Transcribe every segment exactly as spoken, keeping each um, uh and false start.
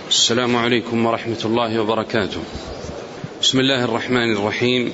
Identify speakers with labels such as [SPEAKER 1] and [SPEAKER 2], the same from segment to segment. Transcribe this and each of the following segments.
[SPEAKER 1] السلام عليكم ورحمة الله وبركاته. بسم الله الرحمن الرحيم.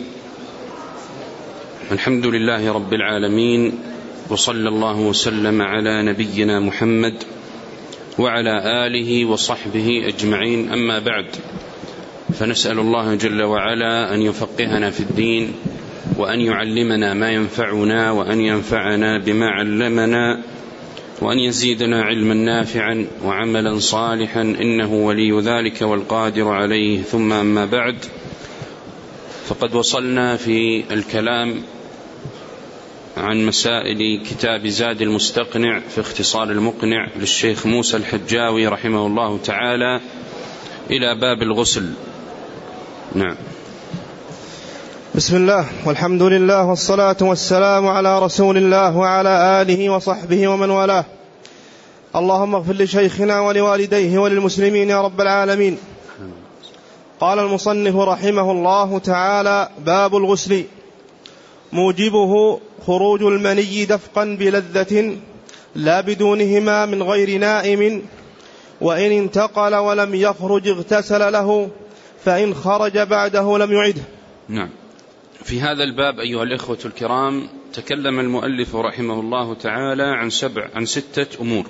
[SPEAKER 1] الحمد لله رب العالمين، وصلى الله وسلم على نبينا محمد وعلى آله وصحبه أجمعين، أما بعد، فنسأل الله جل وعلا أن يفقهنا في الدين، وأن يعلمنا ما ينفعنا، وأن ينفعنا بما علمنا، وأن يزيدنا علما نافعا وعملا صالحا، إنه ولي ذلك والقادر عليه. ثم أما بعد، فقد وصلنا في الكلام عن مسائل كتاب زاد المستقنع في اختصار المقنع للشيخ موسى الحجاوي رحمه الله تعالى إلى باب الغسل. نعم.
[SPEAKER 2] بسم الله والحمد لله والصلاة والسلام على رسول الله وعلى آله وصحبه ومن والاه. اللهم اغفر لشيخنا ولوالديه وللمسلمين يا رب العالمين. قال المصنف رحمه الله تعالى: باب الغسل. موجبه خروج المني دفقا بلذة لا بدونهما من غير نائم، وإن انتقل ولم يخرج اغتسل له، فإن خرج بعده لم يعده.
[SPEAKER 1] نعم. في هذا الباب أيها الإخوة الكرام تكلم المؤلف رحمه الله تعالى عن سبع عن ستة أمور.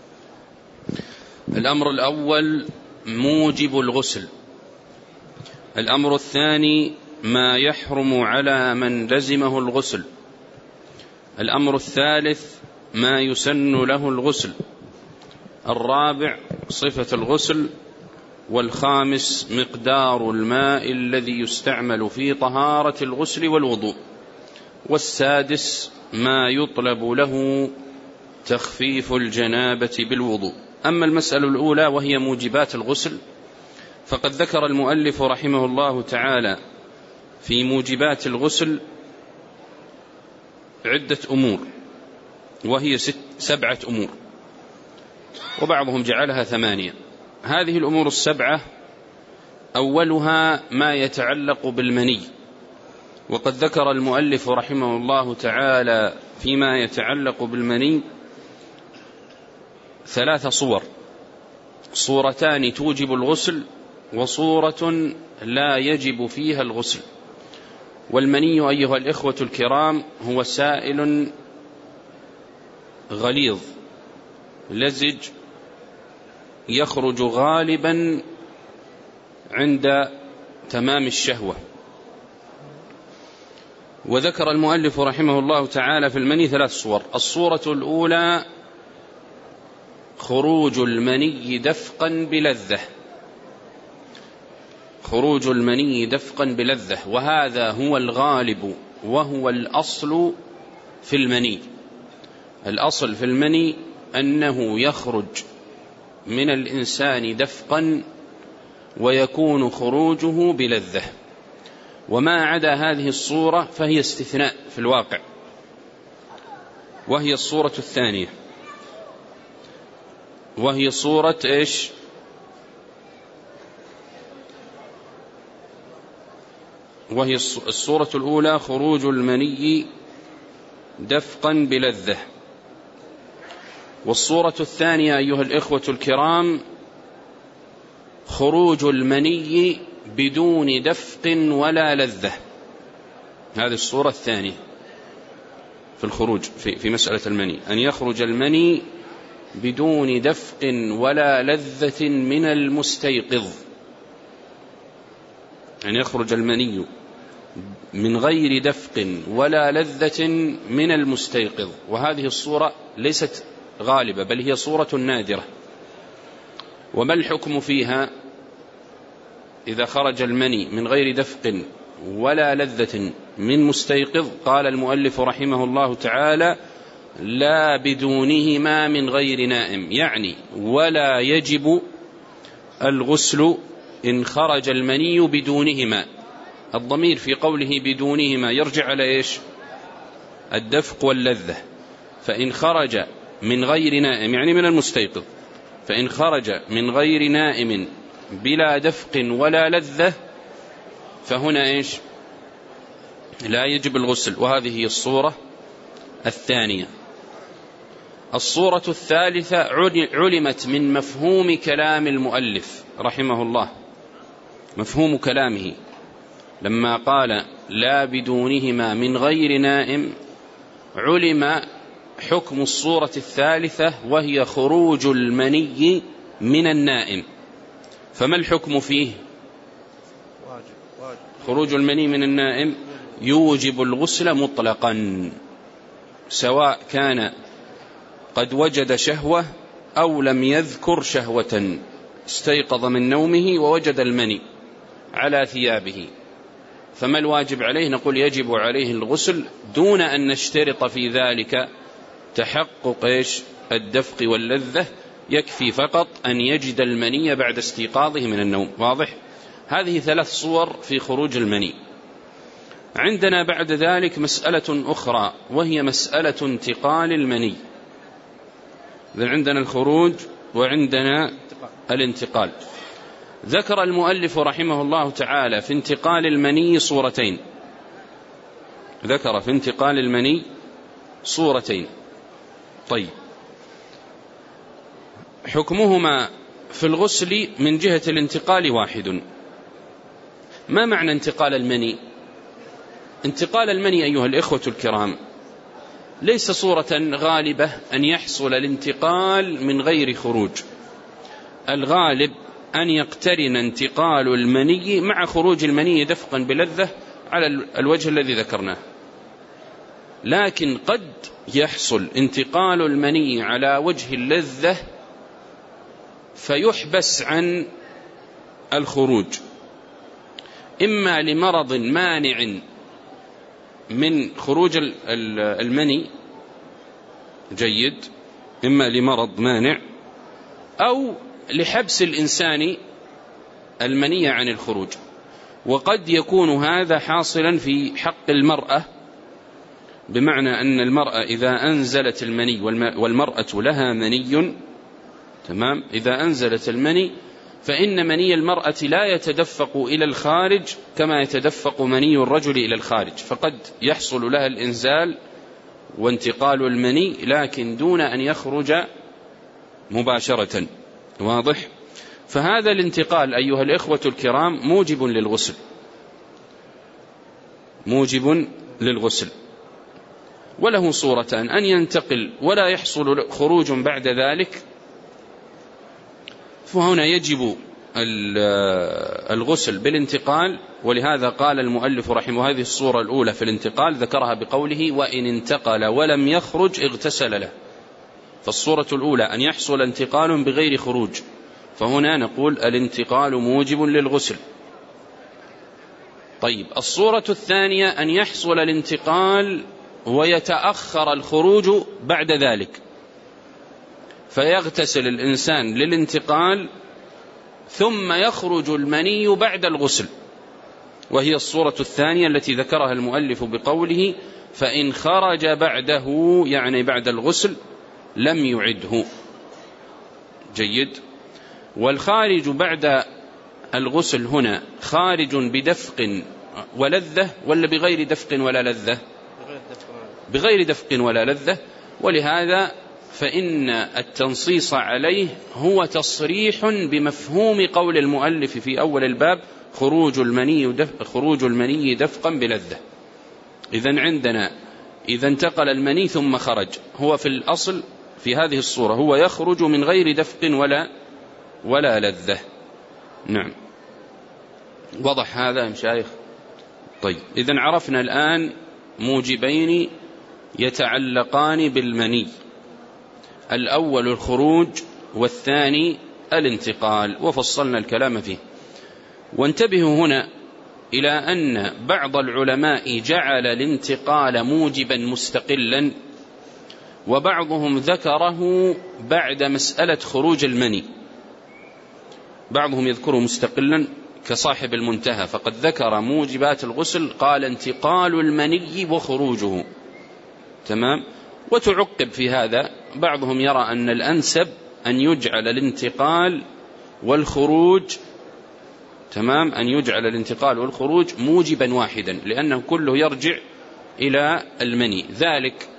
[SPEAKER 1] الأمر الأول موجب الغسل. الأمر الثاني ما يحرم على من لزمه الغسل. الأمر الثالث ما يسن له الغسل. الرابع صفة الغسل. والخامس مقدار الماء الذي يستعمل في طهارة الغسل والوضوء. والسادس ما يطلب له تخفيف الجنابة بالوضوء. أما المسألة الأولى وهي موجبات الغسل، فقد ذكر المؤلف رحمه الله تعالى في موجبات الغسل عدة أمور، وهي ست سبعة أمور، وبعضهم جعلها ثمانية. هذه الأمور السبعة أولها ما يتعلق بالمني، وقد ذكر المؤلف رحمه الله تعالى فيما يتعلق بالمني ثلاث صور: صورتان توجب الغسل، وصورة لا يجب فيها الغسل. والمني أيها الإخوة الكرام هو سائل غليظ لزج يخرج غالبا عند تمام الشهوة. وذكر المؤلف رحمه الله تعالى في المني ثلاث صور. الصورة الأولى خروج المني دفقا بلذة، خروج المني دفقا بلذة، وهذا هو الغالب وهو الأصل في المني. الأصل في المني أنه يخرج من الإنسان دفقا ويكون خروجه بلذة، وما عدا هذه الصورة فهي استثناء في الواقع، وهي الصورة الثانية، وهي صورة إيش؟ وهي الصورة الأولى خروج المني دفقا بلذة. والصورة الثانية أيها الإخوة الكرام خروج المني بدون دفق ولا لذة. هذه الصورة الثانية في الخروج في, في مسألة المني، أن يخرج المني بدون دفق ولا لذة من المستيقظ، أن يخرج المني من غير دفق ولا لذة من المستيقظ. وهذه الصورة ليست غالبة، بل هي صورة نادرة. وما الحكم فيها إذا خرج المني من غير دفق ولا لذة من مستيقظ؟ قال المؤلف رحمه الله تعالى: لا بدونهما من غير نائم، يعني ولا يجب الغسل إن خرج المني بدونهما. الضمير في قوله بدونهما يرجع على إيش؟ الدفق واللذة. فإن خرج من غير نائم يعني من المستيقظ، فإن خرج من غير نائم بلا دفق ولا لذة فهنا إيش؟ لا يجب الغسل. وهذه هي الصورة الثانية. الصورة الثالثة علمت من مفهوم كلام المؤلف رحمه الله، مفهوم كلامه لما قال لا بدونهما من غير نائم، علم حكم الصورة الثالثة وهي خروج المني من النائم. فما الحكم فيه؟ خروج المني من النائم يوجب الغسل مطلقا، سواء كان قد وجد شهوة أو لم يذكر شهوة، استيقظ من نومه ووجد المني على ثيابه، فما الواجب عليه؟ نقول يجب عليه الغسل دون أن نشترط في ذلك تحقق إيش؟ الدفق واللذة، يكفي فقط أن يجد المني بعد استيقاظه من النوم. واضح؟ هذه ثلاث صور في خروج المني. عندنا بعد ذلك مسألة أخرى وهي مسألة انتقال المني. إذن عندنا الخروج وعندنا الانتقال. ذكر المؤلف رحمه الله تعالى في انتقال المني صورتين، ذكر في انتقال المني صورتين. طيب، حكمهما في الغسل من جهة الانتقال واحد. ما معنى انتقال المني؟ انتقال المني أيها الإخوة الكرام ليس صورة غالبة أن يحصل الانتقال من غير خروج، الغالب أن يقترن انتقال المني مع خروج المني دفقا بلذة على الوجه الذي ذكرناه، لكن قد يحصل انتقال المني على وجه اللذة فيحبس عن الخروج، إما لمرض مانع من خروج المني، جيد، إما لمرض مانع أو لحبس الإنسان المني عن الخروج. وقد يكون هذا حاصلا في حق المرأة، بمعنى أن المرأة إذا أنزلت المني والمرأة لها مني، تمام، إذا أنزلت المني فإن مني المرأة لا يتدفق إلى الخارج كما يتدفق مني الرجل إلى الخارج، فقد يحصل لها الإنزال وانتقال المني لكن دون أن يخرج مباشرة. واضح؟ فهذا الانتقال أيها الإخوة الكرام موجب للغسل، موجب للغسل، وله صورتان: أن ينتقل ولا يحصل خروج بعد ذلك، فهنا يجب الغسل بالانتقال، ولهذا قال المؤلف رحمه هذه الصورة الأولى في الانتقال ذكرها بقوله وإن انتقل ولم يخرج اغتسل له. فالصورة الأولى أن يحصل انتقال بغير خروج، فهنا نقول الانتقال موجب للغسل. طيب، الصورة الثانية أن يحصل الانتقال ويتأخر الخروج بعد ذلك، فيغتسل الإنسان للانتقال ثم يخرج المني بعد الغسل، وهي الصورة الثانية التي ذكرها المؤلف بقوله فإن خرج بعده، يعني بعد الغسل، لم يعده. جيد. والخارج بعد الغسل هنا خارج بدفق ولذة ولا بغير دفق ولا لذة؟ بغير دفق ولا لذة، ولهذا فإن التنصيص عليه هو تصريح بمفهوم قول المؤلف في أول الباب خروج المني دفق خروج المني دفقا بلذة. إذن عندنا إذا انتقل المني ثم خرج، هو في الأصل في هذه الصورة هو يخرج من غير دفق ولا ولا لذة. نعم، وضح هذا يا مشايخ؟ طيب، إذن عرفنا الآن موجبين يتعلقان بالمني، الأول الخروج والثاني الانتقال، وفصلنا الكلام فيه. وانتبهوا هنا إلى أن بعض العلماء جعل الانتقال موجبا مستقلا، وبعضهم ذكره بعد مسألة خروج المني، بعضهم يذكره مستقلا كصاحب المنتهى، فقد ذكر موجبات الغسل قال انتقال المني وخروجه، تمام. وتعقب في هذا، بعضهم يرى أن الأنسب أن يجعل الانتقال والخروج، تمام، أن يجعل الانتقال والخروج موجبا واحدا، لأنه كله يرجع إلى المني، ذلك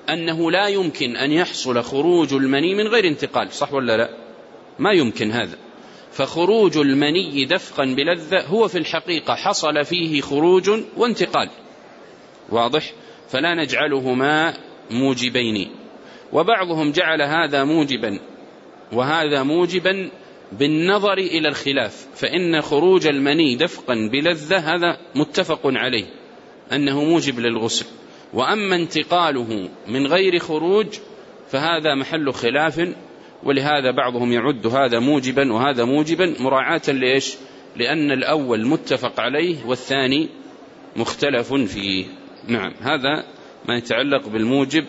[SPEAKER 1] أنه لا يمكن أن يحصل خروج المني من غير انتقال، صح ولا لا؟ ما يمكن هذا. فخروج المني دفقا بلذة هو في الحقيقة حصل فيه خروج وانتقال، واضح؟ فلا نجعلهما موجبين. وبعضهم جعل هذا موجبا وهذا موجبا بالنظر إلى الخلاف، فإن خروج المني دفقا بلذة هذا متفق عليه أنه موجب للغسل، وأما انتقاله من غير خروج فهذا محل خلاف، ولهذا بعضهم يعد هذا موجبا وهذا موجبا مراعاة ليش؟ لأن الأول متفق عليه والثاني مختلف فيه. نعم، هذا ما يتعلق بالموجب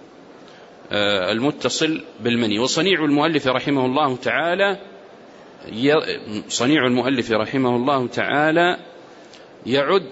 [SPEAKER 1] المتصل بالمني. وصنيع المؤلف رحمه الله تعالى صنيع المؤلف رحمه الله تعالى يعد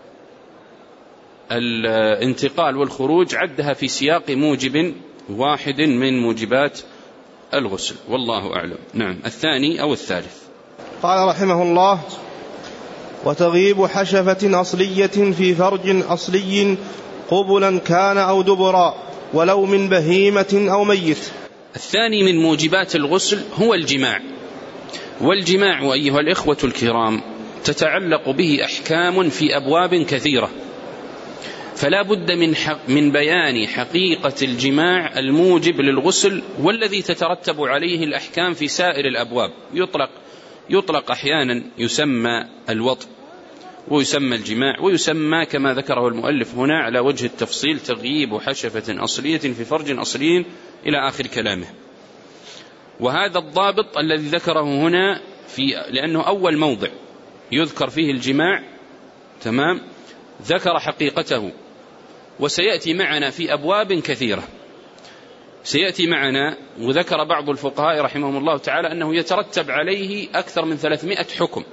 [SPEAKER 1] الانتقال والخروج عدها في سياق موجب واحد من موجبات الغسل، والله أعلم. نعم، الثاني أو الثالث.
[SPEAKER 2] قال رحمه الله: وتغيب حشفة أصلية في فرج أصلي قبلا كان أو دبرا ولو من بهيمة أو ميت.
[SPEAKER 1] الثاني من موجبات الغسل هو الجماع، والجماع أيها الإخوة الكرام تتعلق به أحكام في أبواب كثيرة، فلا بد من, من بيان حقيقة الجماع الموجب للغسل والذي تترتب عليه الأحكام في سائر الأبواب. يطلق, يطلق أحيانا يسمى الوطء ويسمى الجماع، ويسمى كما ذكره المؤلف هنا على وجه التفصيل تغييب حشفة أصلية في فرج أصلي إلى آخر كلامه. وهذا الضابط الذي ذكره هنا في لأنه أول موضع يذكر فيه الجماع، تمام، ذكر حقيقته، وسيأتي معنا في أبواب كثيرة. سيأتي معنا، وذكر بعض الفقهاء رحمهم الله تعالى أنه يترتب عليه أكثر من ثلاثمائة حكم.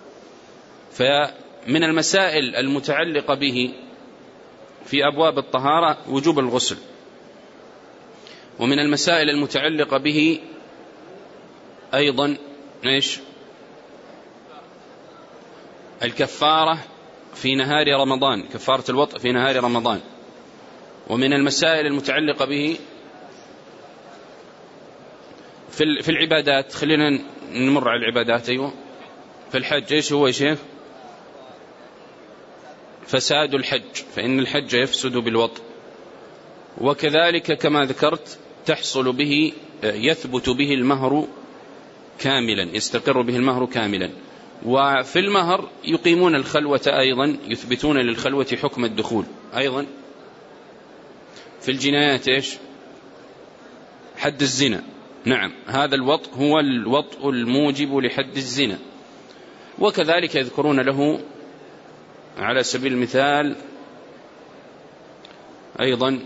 [SPEAKER 1] فمن المسائل المتعلقة به في أبواب الطهارة وجوب الغسل، ومن المسائل المتعلقة به أيضا إيش؟ الكفارة في نهار رمضان، كفارة الوطء في نهار رمضان. ومن المسائل المتعلقة به في العبادات، خلينا نمر على العبادات. أيوة، في الحج إيش هو يا شيخ؟ فساد الحج، فإن الحج يفسد بالوطء. وكذلك كما ذكرت تحصل به يثبت به المهر كاملا، يستقر به المهر كاملا. وفي المهر يقيمون الخلوة أيضا، يثبتون للخلوة حكم الدخول. أيضا في الجنايات إيش؟ حد الزنا. نعم، هذا الوطء هو الوطء الموجب لحد الزنا. وكذلك يذكرون له على سبيل المثال أيضا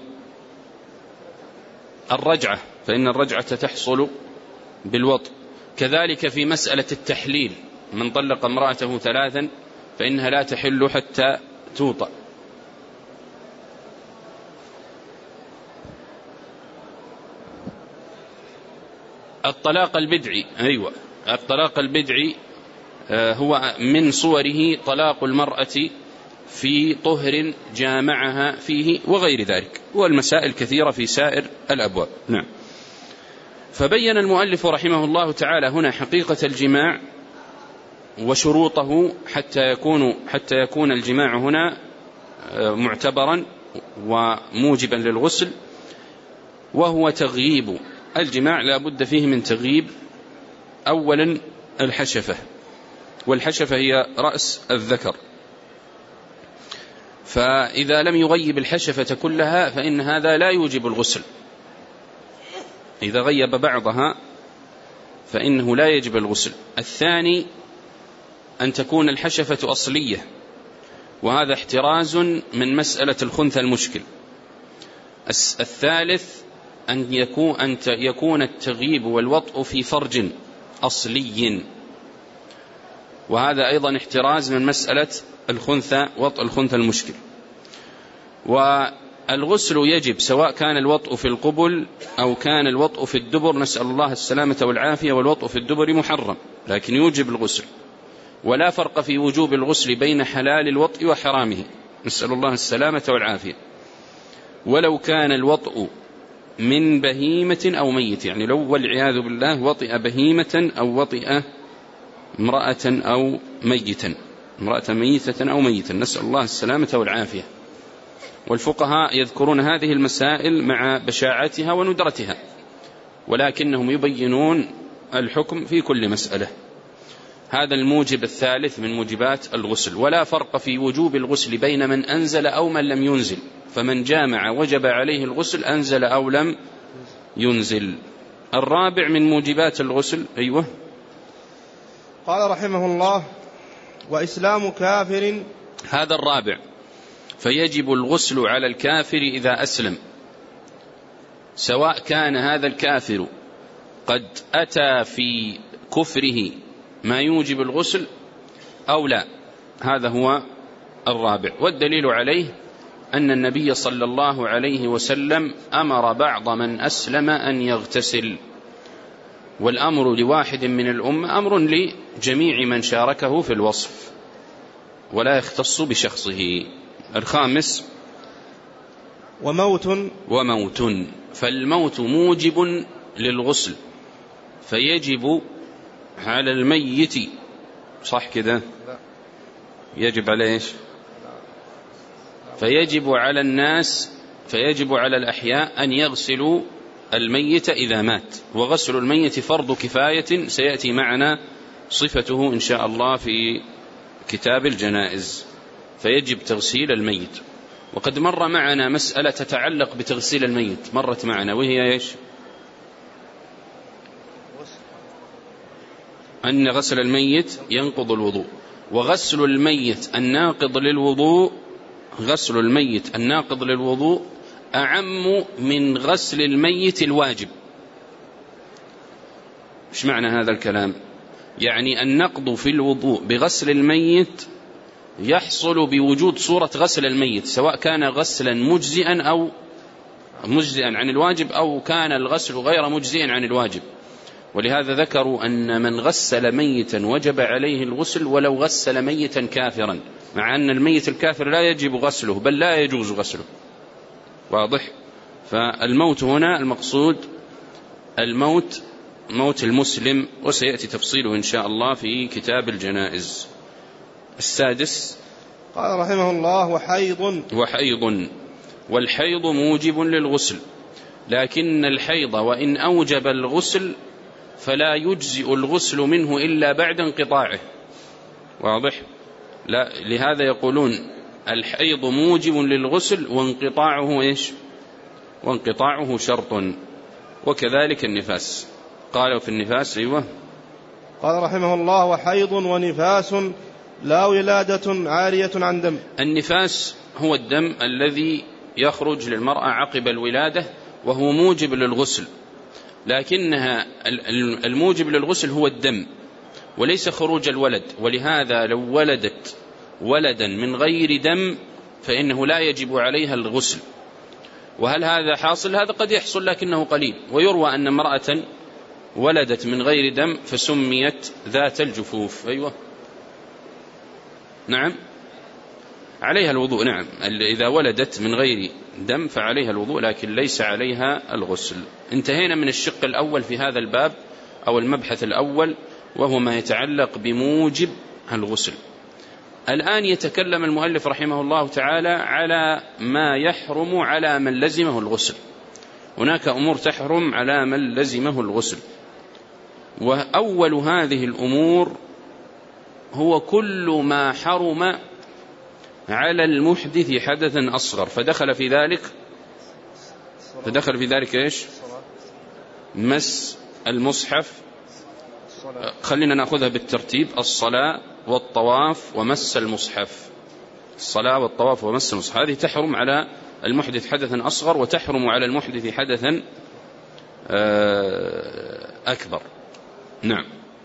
[SPEAKER 1] الرجعة، فإن الرجعة تحصل بالوطء. كذلك في مسألة التحليل، من طلق امرأته ثلاثا فإنها لا تحل حتى توطأ. الطلاق البدعي، أيوة، الطلاق البدعي هو من صوره طلاق المرأة في طهر جامعها فيه وغير ذلك، والمسائل كثيرة في سائر الأبواب. نعم. فبين المؤلف رحمه الله تعالى هنا حقيقة الجماع وشروطه حتى يكون حتى يكون الجماع هنا معتبرا وموجبا للغسل، وهو تغييب الجماع. لا بد فيه من تغييب أولا الحشفة، والحشفة هي رأس الذكر، فإذا لم يغيب الحشفة كلها فإن هذا لا يوجب الغسل. إذا غيب بعضها فإنه لا يجب الغسل. الثاني أن تكون الحشفة أصلية، وهذا احتراز من مسألة الخنثى المشكل. الثالث أن يكون, أن يكون التغييب والوطء في فرج أصلي، وهذا أيضا احتراز من مسألة الخنثى، وطء الخنثى المشكل. والغسل يجب سواء كان الوطء في القبل أو كان الوطء في الدبر، نسأل الله السلامة والعافية. والوطء في الدبر محرم لكن يوجب الغسل، ولا فرق في وجوب الغسل بين حلال الوطء وحرامه، نسأل الله السلامة والعافية. ولو كان الوطء من بهيمة أو ميت، يعني لو والعياذ بالله وطئ بهيمة أو وطئ امرأة أو ميتا، امرأة ميتة أو ميتا، نسأل الله السلامة والعافية. والفقهاء يذكرون هذه المسائل مع بشاعتها وندرتها، ولكنهم يبينون الحكم في كل مسألة. هذا الموجب الثالث من موجبات الغسل. ولا فرق في وجوب الغسل بين من أنزل أو من لم ينزل، فمن جامع وجب عليه الغسل أنزل أو لم ينزل. الرابع من موجبات الغسل. أيوه.
[SPEAKER 2] قال رحمه الله: وإسلام كافر.
[SPEAKER 1] هذا الرابع. فيجب الغسل على الكافر إذا أسلم، سواء كان هذا الكافر قد أتى في كفره ما يوجب الغسل أو لا. هذا هو الرابع. والدليل عليه أن النبي صلى الله عليه وسلم أمر بعض من أسلم أن يغتسل، والأمر لواحد من الأمة أمر لجميع من شاركه في الوصف ولا يختص بشخصه. الخامس:
[SPEAKER 2] وموت.
[SPEAKER 1] وموت. فالموت موجب للغسل، فيجب على الميت، صح كده؟ يجب على إيش؟ فيجب على الناس، فيجب على الأحياء أن يغسلوا الميت إذا مات. وغسل الميت فرض كفاية سيأتي معنا صفته إن شاء الله في كتاب الجنائز. فيجب تغسيل الميت. وقد مر معنا مسألة تتعلق بتغسيل الميت، مرت معنا، وهي إيش؟ أن غسل الميت ينقض الوضوء. وغسل الميت الناقض للوضوء، غسل الميت الناقض للوضوء أعم من غسل الميت الواجب. إيش معنى هذا الكلام؟ يعني النقض في الوضوء بغسل الميت يحصل بوجود صورة غسل الميت، سواء كان غسلا مجزئا أو مجزئا عن الواجب، أو كان الغسل غير مجزئا عن الواجب. ولهذا ذكروا أن من غسل ميتا وجب عليه الغسل ولو غسل ميتا كافرا، مع أن الميت الكافر لا يجب غسله بل لا يجوز غسله. واضح؟ فالموت هنا المقصود الموت موت المسلم، وسيأتي تفصيله إن شاء الله في كتاب الجنائز. السادس:
[SPEAKER 2] قال رحمه الله: وحيض.
[SPEAKER 1] وحيض. والحيض موجب للغسل، لكن الحيض وإن أوجب الغسل فلا يجزئ الغسل منه إلا بعد انقطاعه. واضح؟ لا، لهذا يقولون الحيض موجب للغسل وانقطاعه إيش؟ وانقطاعه شرط. وكذلك النفاس. قالوا في النفاس. أيوة.
[SPEAKER 2] قال رحمه الله: وحيض ونفاس لا ولادة عارية عن دم.
[SPEAKER 1] النفاس هو الدم الذي يخرج للمرأة عقب الولادة، وهو موجب للغسل، لكنها الموجب للغسل هو الدم وليس خروج الولد. ولهذا لو ولدت ولدا من غير دم فإنه لا يجب عليها الغسل. وهل هذا حاصل؟ هذا قد يحصل لكنه قليل. ويروى أن امرأة ولدت من غير دم فسميت ذات الجفوف. أيوة. نعم، عليها الوضوء. نعم، إذا ولدت من غير دم فعليها الوضوء، لكن ليس عليها الغسل. انتهينا من الشق الأول في هذا الباب أو المبحث الأول، وهو ما يتعلق بموجب الغسل. الآن يتكلم المؤلف رحمه الله تعالى على ما يحرم على من لزمه الغسل. هناك أمور تحرم على من لزمه الغسل، وأول هذه الأمور هو كل ما حرم على المحدث حدثا أصغر، فدخل في ذلك فدخل في ذلك إيش؟ مس المصحف. خلينا نأخذها بالترتيب: الصلاة والطواف ومس المصحف. الصلاة والطواف ومس المصحف هذه تحرم على المحدث حدثا أصغر، وتحرم على المحدث حدثا أكبر. نعم.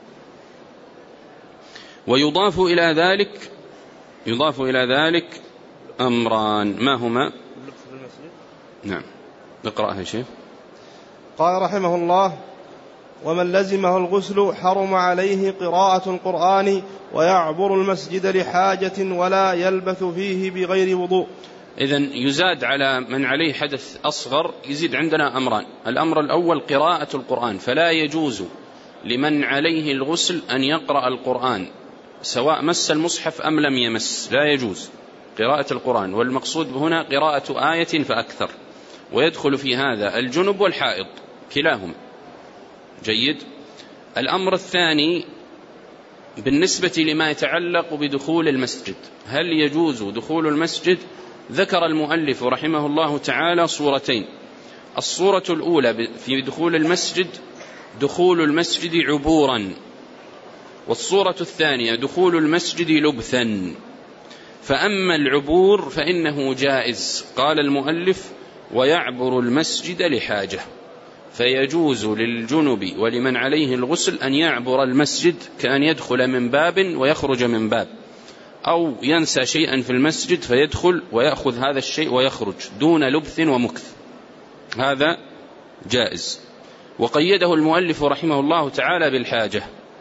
[SPEAKER 1] ويضاف إلى ذلك يضاف إلى ذلك أمران، ما هما؟ نعم، نقرأها يا شيخ.
[SPEAKER 2] قال رحمه الله: ومن لزمه الغسل حرم عليه قراءة القرآن ويعبر المسجد لحاجة ولا يلبث فيه بغير وضوء،
[SPEAKER 1] إذن يزاد على من عليه حدث أصغر، يزيد عندنا أمران. الأمر الأول قراءة القرآن، فلا يجوز لمن عليه الغسل أن يقرأ القرآن سواء مس المصحف أم لم يمس، لا يجوز قراءة القرآن، والمقصود هنا قراءة آية فأكثر، ويدخل في هذا الجنب والحائض كلاهما. جيد. الأمر الثاني بالنسبة لما يتعلق بدخول المسجد، هل يجوز دخول المسجد؟ ذكر المؤلف رحمه الله تعالى صورتين. الصورة الأولى في دخول المسجد دخول المسجد عبورا، والصورة الثانية دخول المسجد لبثا. فأما العبور فإنه جائز، قال المؤلف ويعبر المسجد لحاجة، فيجوز للجنب ولمن عليه الغسل أن يعبر المسجد، كأن يدخل من باب ويخرج من باب، أو ينسى شيئا في المسجد فيدخل ويأخذ هذا الشيء ويخرج دون لبث ومكث، هذا جائز. وقيده المؤلف رحمه الله تعالى بالحاجة،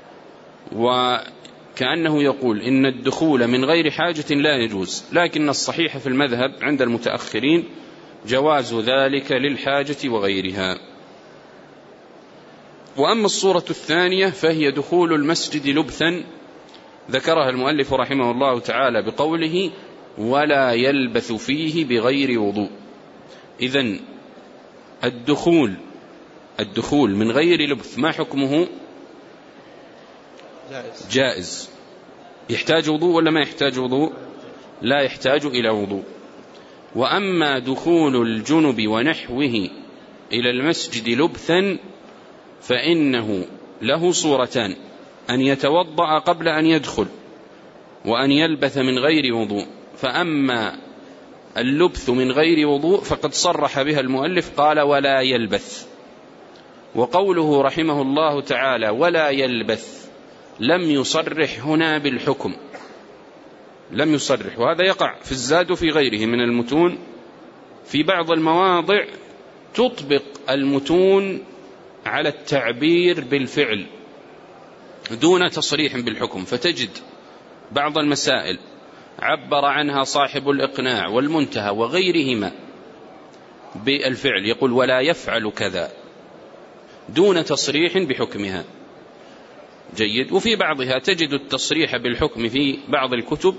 [SPEAKER 1] وكأنه يقول إن الدخول من غير حاجة لا يجوز، لكن الصحيح في المذهب عند المتأخرين جواز ذلك للحاجة وغيرها. وأما الصورة الثانية فهي دخول المسجد لبثا، ذكرها المؤلف رحمه الله تعالى بقوله ولا يلبث فيه بغير وضوء. إذن الدخول الدخول من غير لبث ما حكمه؟
[SPEAKER 2] جائز.
[SPEAKER 1] جائز. يحتاج وضوء ولا ما يحتاج وضوء؟ لا يحتاج إلى وضوء. وأما دخول الجنب ونحوه إلى المسجد لبثا فإنه له صورتان: أن يتوضأ قبل أن يدخل، وأن يلبث من غير وضوء. فأما اللبث من غير وضوء فقد صرح بها المؤلف، قال ولا يلبث. وقوله رحمه الله تعالى ولا يلبث لم يصرح هنا بالحكم، لم يصرح، وهذا يقع في الزاد وفي غيره من المتون. في بعض المواضع تطبق المتون على التعبير بالفعل دون تصريح بالحكم، فتجد بعض المسائل عبر عنها صاحب الإقناع والمنتهى وغيرهما بالفعل، يقول ولا يفعل كذا دون تصريح بحكمها. جيد. وفي بعضها تجد التصريح بالحكم في بعض الكتب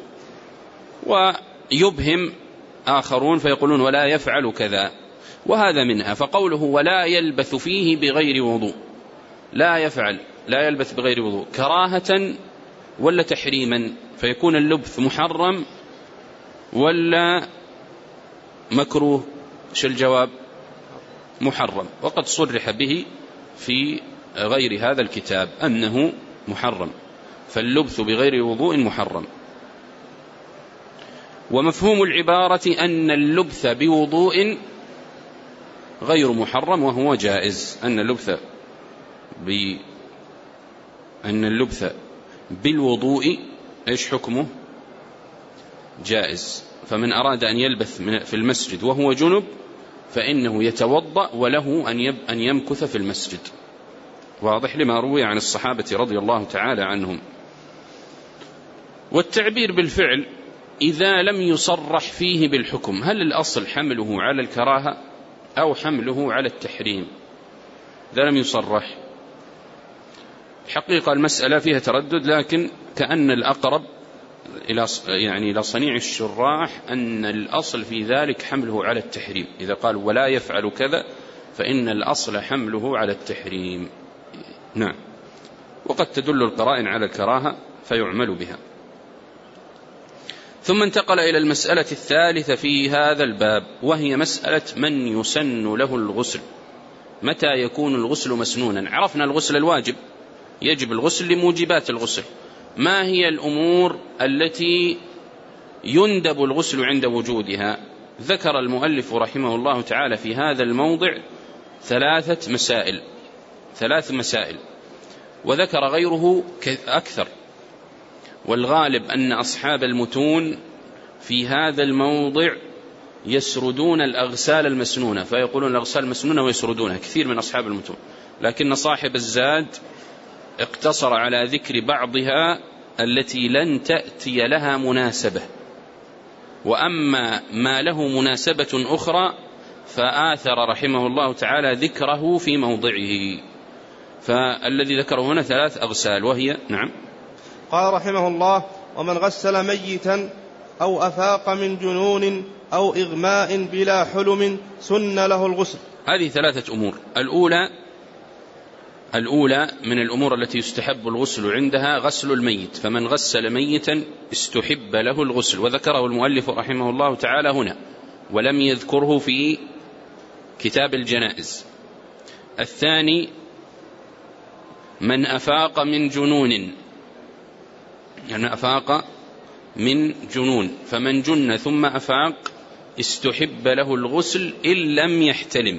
[SPEAKER 1] ويبهم آخرون فيقولون ولا يفعل كذا، وهذا منها. فقوله ولا يلبث فيه بغير وضوء، لا يفعل لا يلبث بغير وضوء كراهة ولا تحريما؟ فيكون اللبث محرم ولا مكروه؟ شو الجواب؟ محرم. وقد صرح به في غير هذا الكتاب أنه محرم، فاللبث بغير وضوء محرم. ومفهوم العبارة أن اللبث بوضوء غير محرم وهو جائز، أن اللبث ب أن اللبث بالوضوء إيش حكمه؟ جائز. فمن أراد أن يلبث في المسجد وهو جنب فإنه يتوضأ وله أن يمكث في المسجد، واضح لما روي عن الصحابة رضي الله تعالى عنهم. والتعبير بالفعل إذا لم يصرح فيه بالحكم، هل الأصل حمله على الكراهة أو حمله على التحريم؟ إذا لم يصرح، حقيقة المسألة فيها تردد، لكن كأن الأقرب إلى يعني إلى صنيع الشراح أن الأصل في ذلك حمله على التحريم. إذا قال ولا يفعل كذا فإن الأصل حمله على التحريم. نعم. وقد تدل القرائن على الكراهة فيعمل بها. ثم انتقل إلى المسألة الثالثة في هذا الباب، وهي مسألة من يسن له الغسل. متى يكون الغسل مسنونا؟ عرفنا الغسل الواجب، يجب الغسل لموجبات الغسل. ما هي الأمور التي يندب الغسل عند وجودها؟ ذكر المؤلف رحمه الله تعالى في هذا الموضع ثلاثة مسائل ثلاث مسائل وذكر غيره أكثر، والغالب أن أصحاب المتون في هذا الموضع يسردون الأغسال المسنونة، فيقولون الأغسال المسنونة ويسردونها كثير من أصحاب المتون، لكن صاحب الزاد اقتصر على ذكر بعضها التي لن تأتي لها مناسبة، وأما ما له مناسبة أخرى فآثر رحمه الله تعالى ذكره في موضعه. فالذي ذكره هنا ثلاث أغسال وهي نعم.
[SPEAKER 2] قال رحمه الله: ومن غسل ميتا أو أفاق من جنون أو إغماء بلا حلم سن له الغسل.
[SPEAKER 1] هذه ثلاثة أمور. الأولى الأولى من الأمور التي يستحب الغسل عندها غسل الميت، فمن غسل ميتا استحب له الغسل، وذكره المؤلف رحمه الله تعالى هنا ولم يذكره في كتاب الجنائز. الثاني من أفاق من جنون، يعني أفاق من جنون، فمن جن ثم أفاق استحب له الغسل إن لم يحتلم.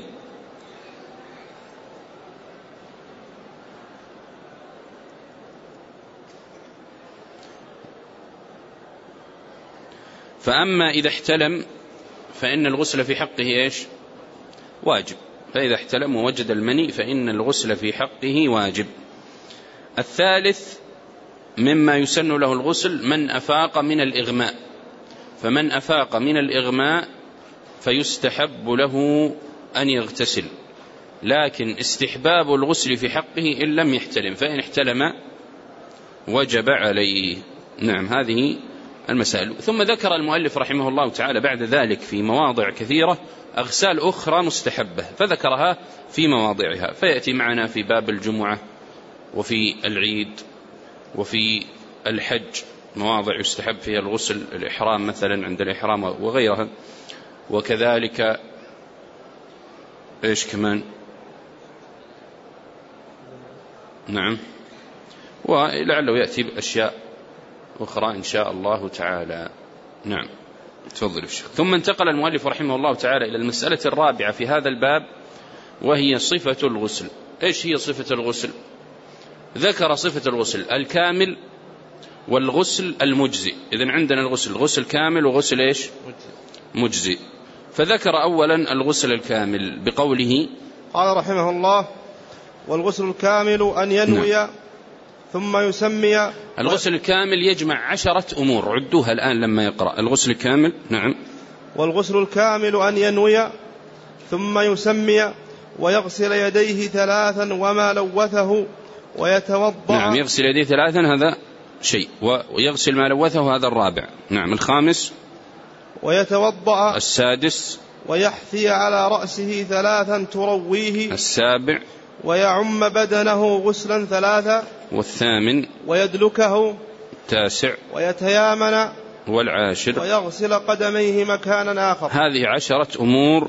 [SPEAKER 1] فأما إذا احتلم فإن الغسل في حقه إيش؟ واجب. فإذا احتلم ووجد المني فإن الغسل في حقه واجب. الثالث مما يسن له الغسل من أفاق من الإغماء، فمن أفاق من الإغماء فيستحب له أن يغتسل، لكن استحباب الغسل في حقه إن لم يحتلم، فإن احتلم وجب عليه. نعم، هذه المسائل. ثم ذكر المؤلف رحمه الله تعالى بعد ذلك في مواضع كثيرة أغسال أخرى مستحبة فذكرها في مواضعها، فيأتي معنا في باب الجمعة وفي العيد وفي الحج مواضع يستحب فيها الغسل، الإحرام مثلا عند الإحرام وغيرها، وكذلك إيش كمان نعم، ولعله يأتي بأشياء أخرى إن شاء الله تعالى. نعم تفضل الشيخ. ثم انتقل المؤلف رحمه الله تعالى إلى المسألة الرابعة في هذا الباب وهي صفة الغسل. إيش هي صفة الغسل؟ ذكر صفة الغسل الكامل والغسل المجزئ. إذن عندنا الغسل غسل كامل وغسل إيش؟ مجزئ. فذكر أولا الغسل الكامل بقوله
[SPEAKER 2] قال رحمه الله: والغسل الكامل أن ينوي نعم. ثم يسمي.
[SPEAKER 1] الغسل الكامل يجمع عشرة أمور، عدوها الآن لما يقرأ. الغسل الكامل نعم.
[SPEAKER 2] والغسل الكامل أن ينوي ثم يسمي ويغسل يديه ثلاثا وما لوثه ويتوضأ.
[SPEAKER 1] نعم، يغسل يديه ثلاثا هذا شيء، ويغسل ما لوثه هذا الرابع. نعم. الخامس
[SPEAKER 2] ويتوضأ.
[SPEAKER 1] السادس
[SPEAKER 2] ويحثي على رأسه ثلاثا ترويه.
[SPEAKER 1] السابع
[SPEAKER 2] ويعم بدنه غسلا ثلاثا.
[SPEAKER 1] والثامن
[SPEAKER 2] ويدلكه.
[SPEAKER 1] التاسع
[SPEAKER 2] ويتيامن.
[SPEAKER 1] والعاشر
[SPEAKER 2] ويغسل قدميه مكانا آخر.
[SPEAKER 1] هذه عشرة أمور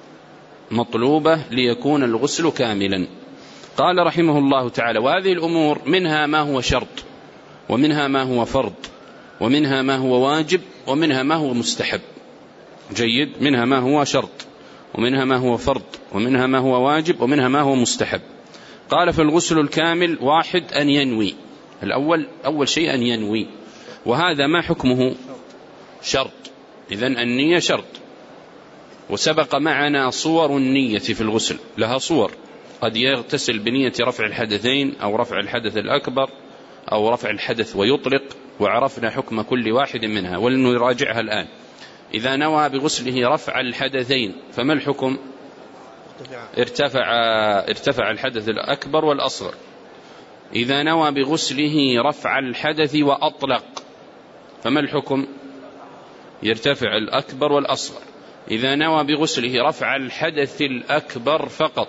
[SPEAKER 1] مطلوبة ليكون الغسل كاملا. قال رحمه الله تعالى: وهذه الأمور منها ما هو شرط، ومنها ما هو فرض، ومنها ما هو واجب، ومنها ما هو مستحب. جيد. منها ما هو شرط، ومنها ما هو فرض، ومنها ما هو واجب، ومنها ما هو مستحب. قال: فالغسل الكامل واحد أن ينوي. الأول أول شيء أن ينوي، وهذا ما حكمه؟ شرط. إذن النية شرط. وسبق معنا صور النية في الغسل، لها صور، قد يغتسل بنية رفع الحدثين أو رفع الحدث الأكبر أو رفع الحدث ويطلق، وعرفنا حكم كل واحد منها ولنراجعها الآن. إذا نوى بغسله رفع الحدثين فما الحكم؟ ارتفع, ارتفع الحدث الأكبر والأصغر. إذا نوى بغسله رفع الحدث وأطلق فما الحكم؟ يرتفع الأكبر والأصغر. إذا نوى بغسله رفع الحدث الأكبر فقط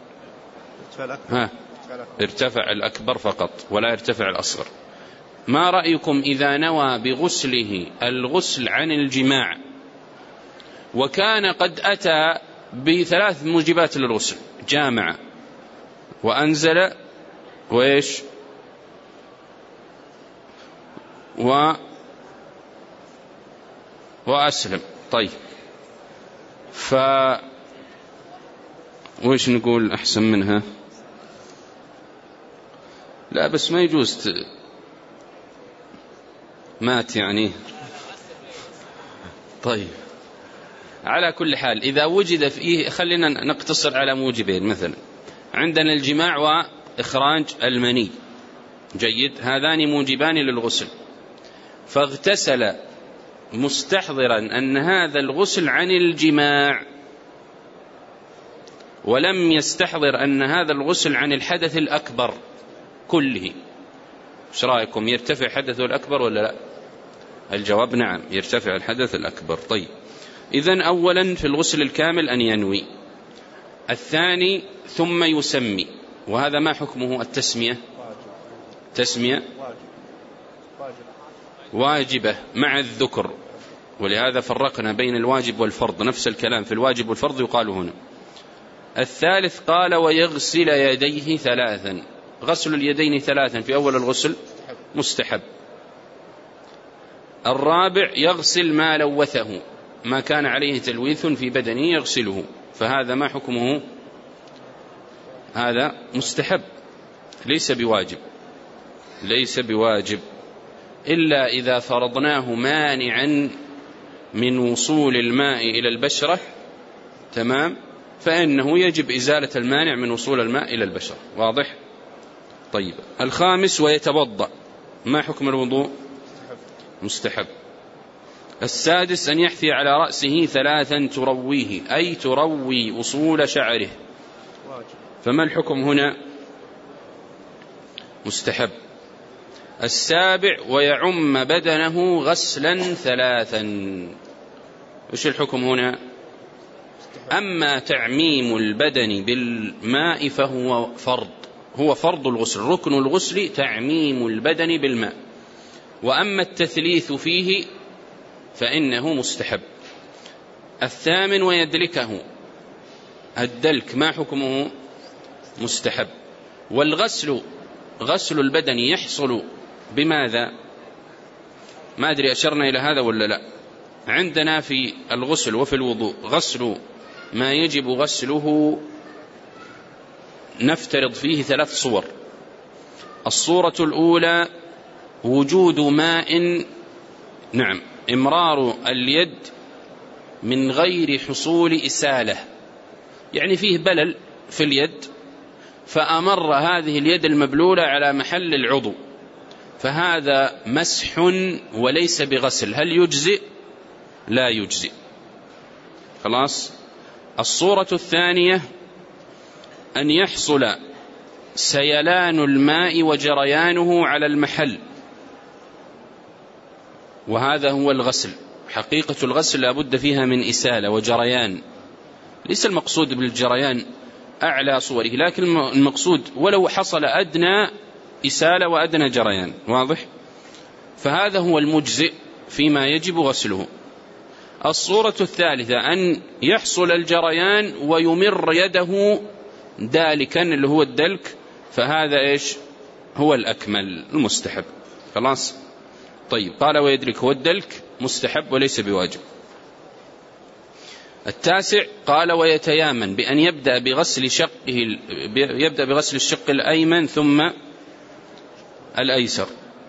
[SPEAKER 1] ها ارتفع الأكبر فقط ولا يرتفع الأصغر. ما رأيكم إذا نوى بغسله الغسل عن الجماع وكان قد أتى بثلاث موجبات للغسل؟ جامع وأنزل وإيش و وأسلم. طيب، ف وإيش نقول أحسن منها؟ لا بس ما يجوز ت... مات يعني. طيب، على كل حال إذا وجد فيه، خلينا نقتصر على موجبين. مثلا عندنا الجماع وإخراج المني. جيد. هذان موجبان للغسل، فاغتسل مستحضرا أن هذا الغسل عن الجماع، ولم يستحضر أن هذا الغسل عن الحدث الأكبر كله. ايش رأيكم؟ يرتفع حدثه الأكبر ولا لا؟ الجواب نعم، يرتفع الحدث الأكبر. طيب، إذن أولا في الغسل الكامل أن ينوي. الثاني ثم يسمي، وهذا ما حكمه؟ التسمية تسمية واجبة مع الذكر، ولهذا فرقنا بين الواجب والفرض، نفس الكلام في الواجب والفرض يقال هنا. الثالث قال ويغسل يديه ثلاثا، غسل اليدين ثلاثا في أول الغسل مستحب. الرابع يغسل ما لوثه، ما كان عليه تلويث في بدنه يغسله، فهذا ما حكمه؟ هذا مستحب ليس بواجب، ليس بواجب إلا إذا فرضناه مانعا من وصول الماء إلى البشرة، تمام، فإنه يجب إزالة المانع من وصول الماء إلى البشرة. واضح؟ طيب، الخامس ويتوضأ، ما حكم الوضوء؟ مستحب. السادس أن يحثي على رأسه ثلاثا ترويه، أي تروي أصول شعره، فما الحكم هنا؟ مستحب. السابع ويعم بدنه غسلا ثلاثا، وش الحكم هنا؟ أما تعميم البدن بالماء فهو فرض، هو فرض الغسل، ركن الغسل تعميم البدن بالماء، وأما التثليث فيه فإنه مستحب. الثامن ويدلكه، الدلك ما حكمه؟ مستحب. والغسل، غسل البدن يحصل بماذا؟ ما أدري أشرنا إلى هذا ولا لا. عندنا في الغسل وفي الوضوء غسل ما يجب غسله نفترض فيه ثلاث صور. الصورة الأولى وجود ماء، نعم، إمرار اليد من غير حصول إسالة، يعني فيه بلل في اليد فأمر هذه اليد المبلولة على محل العضو، فهذا مسح وليس بغسل، هل يجزئ؟ لا يجزئ. خلاص. الصورة الثانية أن يحصل سيلان الماء وجريانه على المحل، وهذا هو الغسل. حقيقة الغسل لابد فيها من إسالة وجريان، ليس المقصود بالجريان أعلى صوره، لكن المقصود ولو حصل أدنى إسالة وأدنى جريان. واضح؟ فهذا هو المجزئ فيما يجب غسله. الصورة الثالثة أن يحصل الجريان ويمر يده دالكا اللي هو الدلك، فهذا إيش؟ هو الأكمل المستحب. خلاص. طيب، قال ويدرك، هو الدلك مستحب وليس بواجب. التاسع قال ويتيامن بأن يبدأ بغسل شقه، يبدأ بغسل الشق الأيمن ثم الأيسر،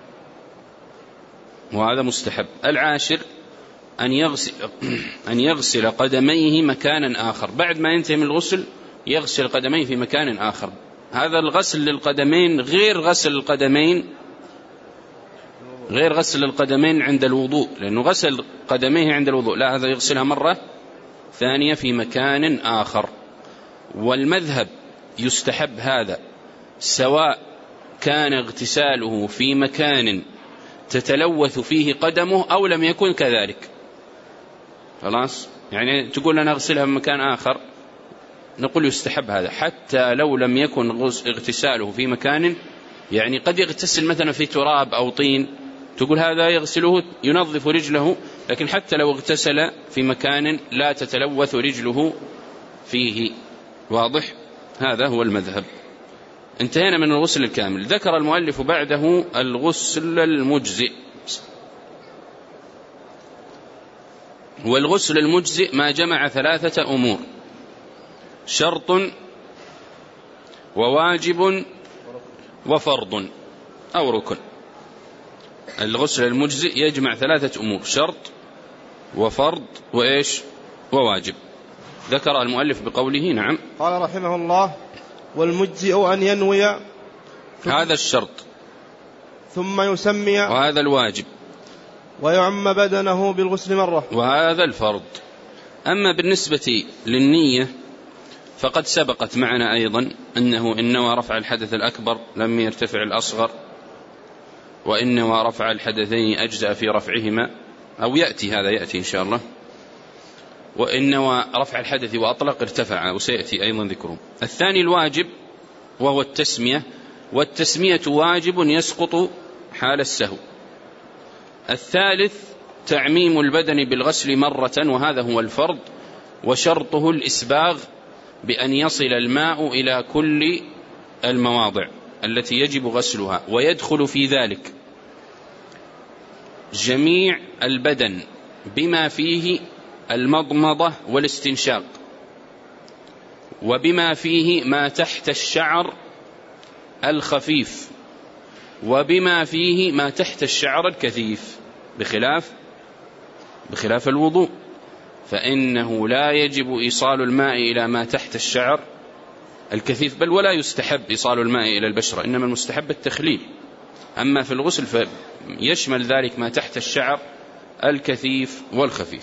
[SPEAKER 1] وهذا مستحب. العاشر أن يغسل, أن يغسل قدميه مكانا آخر، بعد ما ينتهي من الغسل يغسل قدميه في مكان آخر. هذا الغسل للقدمين غير غسل القدمين غير غسل القدمين عند الوضوء، لأنه غسل قدميه عند الوضوء، لا، هذا يغسلها مرة ثانية في مكان آخر. والمذهب يستحب هذا سواء كان اغتساله في مكان تتلوث فيه قدمه أو لم يكن كذلك. خلاص، يعني تقول أنا أغسلها في مكان آخر، نقول يستحب هذا حتى لو لم يكن اغتساله في مكان، يعني قد يغتسل مثلا في تراب أو طين، تقول هذا يغسله ينظف رجله، لكن حتى لو اغتسل في مكان لا تتلوث رجله فيه. واضح؟ هذا هو المذهب. انتهينا من الغسل الكامل. ذكر المؤلف بعده الغسل المجزئ. والغسل المجزئ ما جمع ثلاثة أمور: شرط وواجب وفرض أو ركن. الغسل المجزئ يجمع ثلاثة أمور: شرط وفرض وإيش وواجب. ذكر المؤلف بقوله نعم.
[SPEAKER 2] قال رحمه الله: والمجزئ أن ينوي،
[SPEAKER 1] هذا الشرط،
[SPEAKER 2] ثم يسمي،
[SPEAKER 1] وهذا الواجب،
[SPEAKER 2] ويعم بدنه بالغسل مرة.
[SPEAKER 1] وهذا الفرض. أما بالنسبة للنية فقد سبقت معنا أيضا أنه إن نوى رفع الحدث الأكبر لم يرتفع الأصغر، وإن نوى رفع الحدثين أجزأ في رفعهما، أو يأتي هذا يأتي إن شاء الله. وإن نوى رفع الحدث وأطلق ارتفع، وسيأتي أيضا ذكره. الثاني الواجب وهو التسمية، والتسمية واجب يسقط حال السهو. الثالث تعميم البدن بالغسل مرة، وهذا هو الفرض، وشرطه الإسباغ بأن يصل الماء إلى كل المواضع التي يجب غسلها، ويدخل في ذلك جميع البدن بما فيه المضمضة والاستنشاق، وبما فيه ما تحت الشعر الخفيف، وبما فيه ما تحت الشعر الكثيف، بخلاف بخلاف الوضوء، فإنه لا يجب إيصال الماء إلى ما تحت الشعر الكثيف، بل ولا يستحب إيصال الماء إلى البشرة، إنما المستحب التخليل. أما في الغسل فيشمل ذلك ما تحت الشعر الكثيف والخفيف.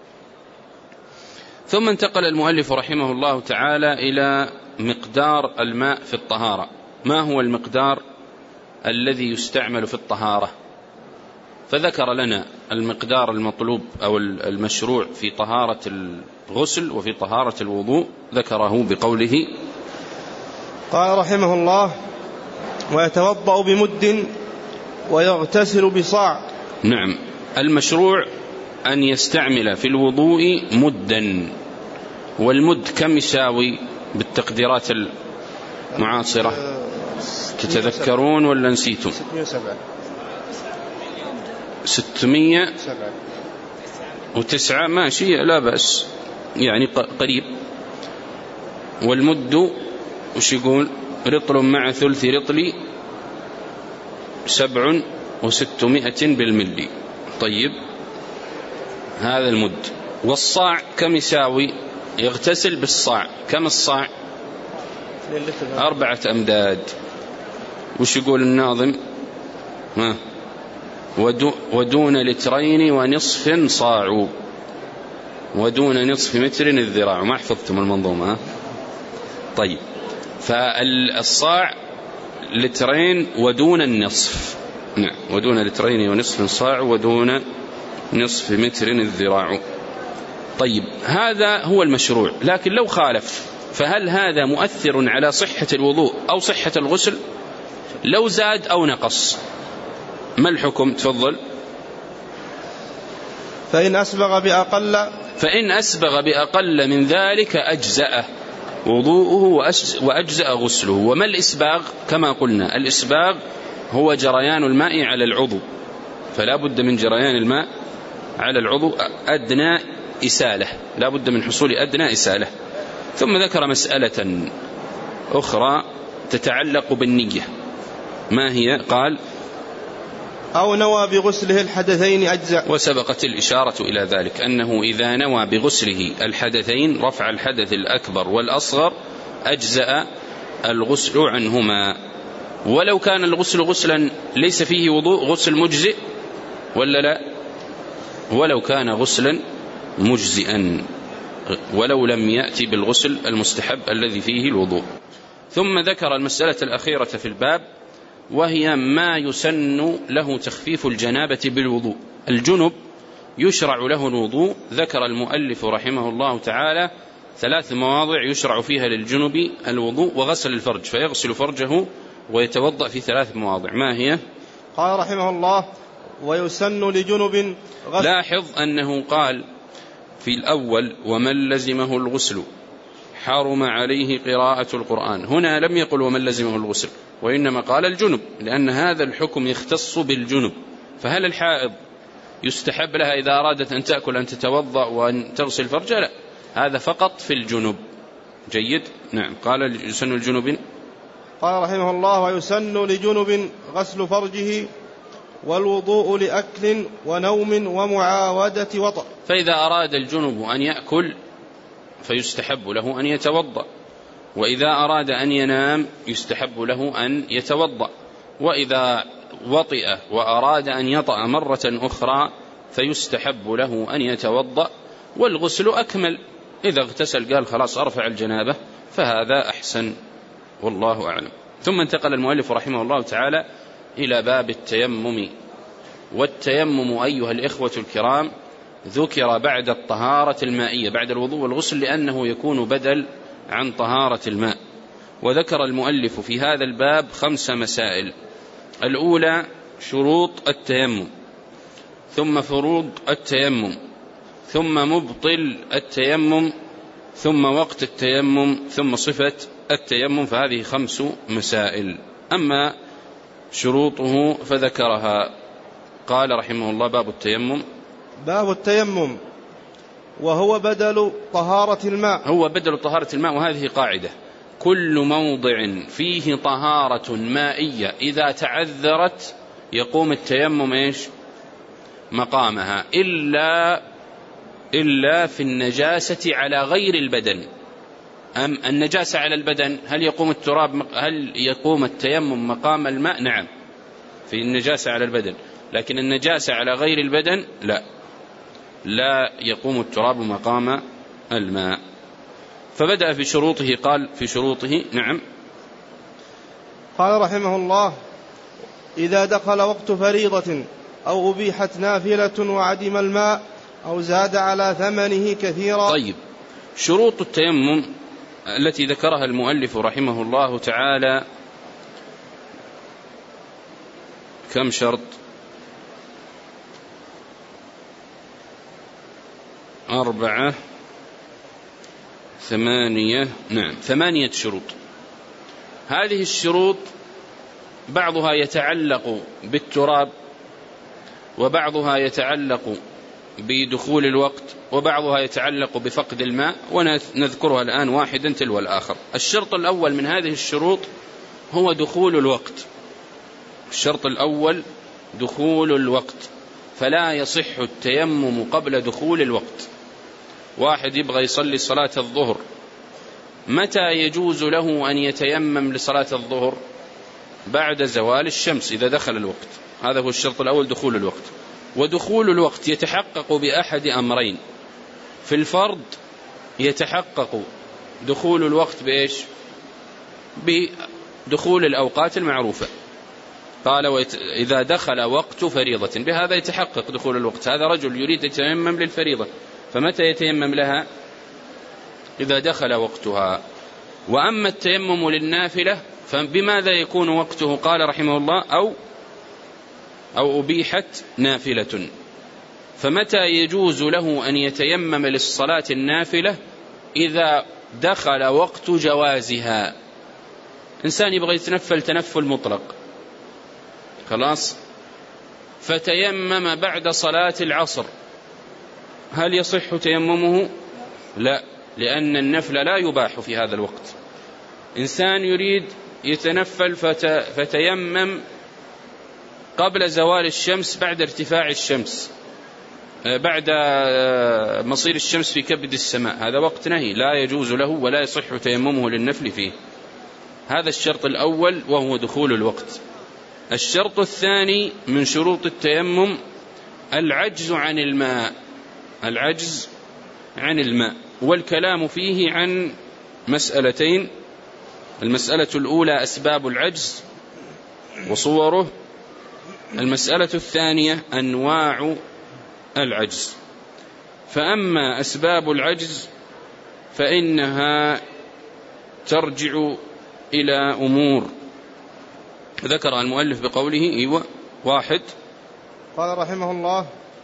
[SPEAKER 1] ثم انتقل المؤلف رحمه الله تعالى إلى مقدار الماء في الطهارة. ما هو المقدار الذي يستعمل في الطهارة؟ فذكر لنا المقدار المطلوب أو المشروع في طهارة الغسل وفي طهارة الوضوء، ذكره بقوله:
[SPEAKER 2] قال رحمه الله: ويتوضأ بمد ويغتسل بصاع.
[SPEAKER 1] نعم، المشروع أن يستعمل في الوضوء مدا، والمد كم يساوي بالتقديرات المعاصرة؟ تتذكرون ولا نسيتم؟ ستمائة وتسعة، ماشي لا بأس، يعني قريب. والمد وش يقول؟ رطل مع ثلث رطل سبع وستمائة بالملي. طيب، هذا المد. والصاع كم يساوي؟ يغتسل بالصاع. كم الصاع؟ أربعة أمداد. وش يقول الناظم؟ ها، ودون لترين ونصف صاع، ودون نصف متر الذراع. ما حفظتم المنظومة؟ ها؟ طيب، فالصاع لترين ودون النصف. نعم، ودون لترين ونصف صاع، ودون نصف متر الذراع. طيب، هذا هو المشروع. لكن لو خالف فهل هذا مؤثر على صحة الوضوء أو صحة الغسل؟ لو زاد أو نقص ما الحكم؟ تفضل.
[SPEAKER 2] فإن أسبغ بأقل
[SPEAKER 1] فإن أسبغ بأقل من ذلك أجزأ وضوءه وأجزأ غسله. وما الإسباغ؟ كما قلنا الإسباغ هو جريان الماء على العضو، فلا بد من جريان الماء على العضو أدنى إسالة، لا بد من حصول أدنى إسالة. ثم ذكر مسألة أخرى تتعلق بالنية. ما هي؟ قال:
[SPEAKER 2] أو نوى بغسله الحدثين أجزأ.
[SPEAKER 1] وسبقت الإشارة إلى ذلك أنه إذا نوى بغسله الحدثين، رفع الحدث الأكبر والأصغر، أجزأ الغسل عنهما. ولو كان الغسل غسلا ليس فيه وضوء، غسل مجزئ ولا لا؟ ولو كان غسلا مجزئا، ولو لم يأتي بالغسل المستحب الذي فيه الوضوء. ثم ذكر المسألة الأخيرة في الباب، وهي ما يسن له تخفيف الجنابة بالوضوء. الجنب يشرع له الوضوء. ذكر المؤلف رحمه الله تعالى ثلاث مواضع يشرع فيها للجنب الوضوء وغسل الفرج، فيغسل فرجه ويتوضأ في ثلاث مواضع. ما هي؟
[SPEAKER 2] قال رحمه الله: ويسن لجنب غسل.
[SPEAKER 1] لاحظ أنه قال في الأول: ومن لزمه الغسل حرم عليه قراءة القرآن. هنا لم يقل ومن لزمه الغسل، وإنما قال الجنب، لأن هذا الحكم يختص بالجنب. فهل الحائض يستحب لها إذا أرادت أن تأكل أن تتوضأ وأن تغسل فرجها؟ لا، هذا فقط في الجنب. جيد. نعم. قال: يسن الجنب.
[SPEAKER 2] قال رحمه الله: ويسن لجنب غسل فرجه والوضوء لأكل ونوم ومعاودة وطأ.
[SPEAKER 1] فإذا أراد الجنب أن يأكل فيستحب له أن يتوضأ، وإذا أراد أن ينام يستحب له أن يتوضأ، وإذا وطئ وأراد أن يطأ مرة أخرى فيستحب له أن يتوضأ، والغسل أكمل. إذا اغتسل قال خلاص أرفع الجنابة فهذا أحسن، والله أعلم. ثم انتقل المؤلف رحمه الله تعالى إلى باب التيمم. والتيمم أيها الإخوة الكرام ذكر بعد الطهارة المائية، بعد الوضوء والغسل، لأنه يكون بدل عن طهارة الماء. وذكر المؤلف في هذا الباب خمس مسائل. الأولى شروط التيمم، ثم فروض التيمم، ثم مبطل التيمم، ثم وقت التيمم، ثم صفة التيمم. فهذه خمس مسائل. أما شروطه فذكرها. قال رحمه الله: باب التيمم.
[SPEAKER 2] باب التيمم وهو بدل طهارة الماء.
[SPEAKER 1] هو بدل طهارة الماء، وهذه قاعدة: كل موضع فيه طهارة مائية إذا تعذرت يقوم التيمم إيش؟ مقامها، إلا إلا في النجاسة على غير البدن. أم النجاسة على البدن هل يقوم التراب هل يقوم التيمم مقام الماء؟ نعم، في النجاسة على البدن. لكن النجاسة على غير البدن لا لا يقوم التراب مقام الماء. فبدأ في شروطه. قال في شروطه نعم.
[SPEAKER 2] قال رحمه الله: إذا دخل وقت فريضة أو أبيحت نافلة وعدم الماء أو زاد على ثمنه كثيرا.
[SPEAKER 1] طيب، شروط التيمم التي ذكرها المؤلف رحمه الله تعالى كم شرط؟ أربعة ثمانية نعم ثمانية شروط. هذه الشروط بعضها يتعلق بالتراب، وبعضها يتعلق بدخول الوقت، وبعضها يتعلق بفقد الماء، ونذكرها الآن واحدا تلو الآخر. الشرط الأول من هذه الشروط هو دخول الوقت. الشرط الأول دخول الوقت، فلا يصح التيمم قبل دخول الوقت. واحد يبغى يصلي صلاة الظهر، متى يجوز له أن يتيمم لصلاة الظهر؟ بعد زوال الشمس إذا دخل الوقت. هذا هو الشرط الأول، دخول الوقت. ودخول الوقت يتحقق بأحد أمرين. في الفرض يتحقق دخول الوقت بإيش؟ بدخول الأوقات المعروفة. قال: إذا دخل وقت فريضة، بهذا يتحقق دخول الوقت. هذا رجل يريد يتيمم للفريضة، فمتى يتيمم لها؟ إذا دخل وقتها. وأما التيمم للنافلة فبماذا يكون وقته؟ قال رحمه الله: أو أو أبيحت نافلة. فمتى يجوز له أن يتيمم للصلاة النافلة؟ إذا دخل وقت جوازها. إنسان يبغى يتنفل تنفل مطلق، خلاص، فتيمم بعد صلاة العصر، هل يصح تيممه؟ لا، لأن النفل لا يباح في هذا الوقت. إنسان يريد يتنفل فتيمم قبل زوال الشمس، بعد ارتفاع الشمس، بعد مصير الشمس في كبد السماء، هذا وقت نهي، لا يجوز له ولا يصح تيممه للنفل فيه. هذا الشرط الأول وهو دخول الوقت. الشرط الثاني من شروط التيمم العجز عن الماء. العجز عن الماء، والكلام فيه عن مسألتين. المسألة الأولى أسباب العجز وصوره. المسألة الثانية أنواع العجز. فأما أسباب العجز فإنها ترجع إلى أمور ذكر المؤلف بقوله: إيوه واحد.
[SPEAKER 2] قال رحمه الله: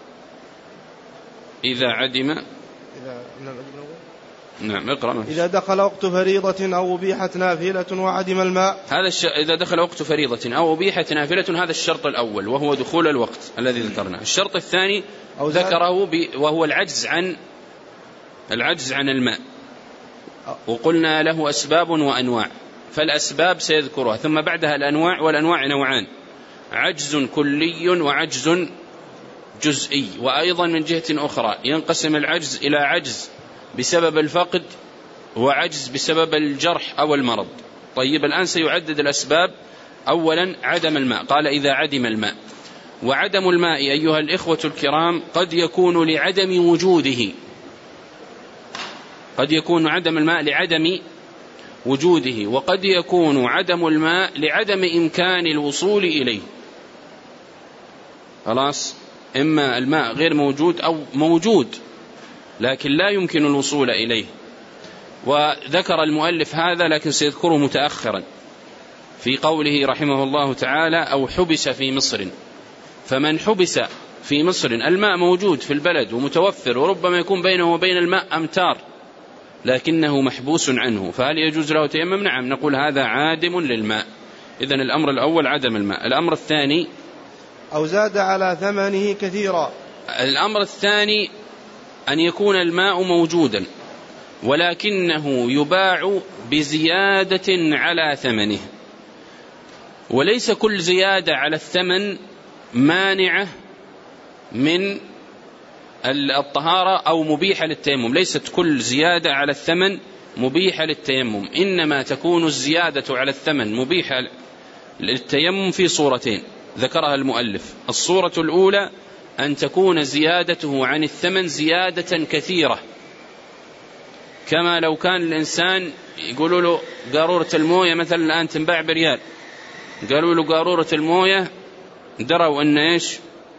[SPEAKER 1] إذا عدم
[SPEAKER 2] إذا
[SPEAKER 1] نعم اقرأ.
[SPEAKER 2] إذا دخل وقت فريضة أو أبيحت نافلة وعدم الماء.
[SPEAKER 1] هذا الش... إذا دخل وقت فريضة أو أبيحت نافلة، هذا الشرط الأول وهو دخول الوقت الذي ذكرناه. الشرط الثاني ذكره ب... وهو العجز عن العجز عن الماء، وقلنا له أسباب وأنواع. فالأسباب سيذكرها، ثم بعدها الأنواع. والأنواع نوعان: عجز كلي وعجز جزئي. وأيضا من جهة أخرى ينقسم العجز إلى عجز بسبب الفقد وعجز بسبب الجرح أو المرض. طيب، الآن سيعدد الأسباب أولا عدم الماء، قال إذا عدم الماء. وعدم الماء أيها الإخوة الكرام قد يكون لعدم وجوده، قد يكون عدم الماء لعدم وجوده، وقد يكون عدم الماء لعدم إمكان الوصول إليه. خلاص، إما الماء غير موجود أو موجود لكن لا يمكن الوصول إليه. وذكر المؤلف هذا لكن سيذكره متأخرا في قوله رحمه الله تعالى أو حبس في مصر. فمن حبس في مصر الماء موجود في البلد ومتوفر وربما يكون بينه وبين الماء أمتار لكنه محبوس عنه، فهل يجوز له تيمم؟ نعم، نقول هذا عادم للماء. إذن الأمر الأول عدم الماء. الأمر الثاني
[SPEAKER 2] أو زاد على ثمنه كثيرا.
[SPEAKER 1] الأمر الثاني أن يكون الماء موجودا ولكنه يباع بزيادة على ثمنه، وليس كل زيادة على الثمن مانعة من الطهارة أو مبيحة للتيمم. ليست كل زيادة على الثمن مبيحة للتيمم، إنما تكون الزيادة على الثمن مبيحة للتيمم في صورتين ذكرها المؤلف. الصورة الأولى أن تكون زيادته عن الثمن زيادة كثيرة، كما لو كان الإنسان يقولوا له قارورة الموية مثلا الآن تنباع بريال، قالوا له قارورة الموية، دروا أن إيش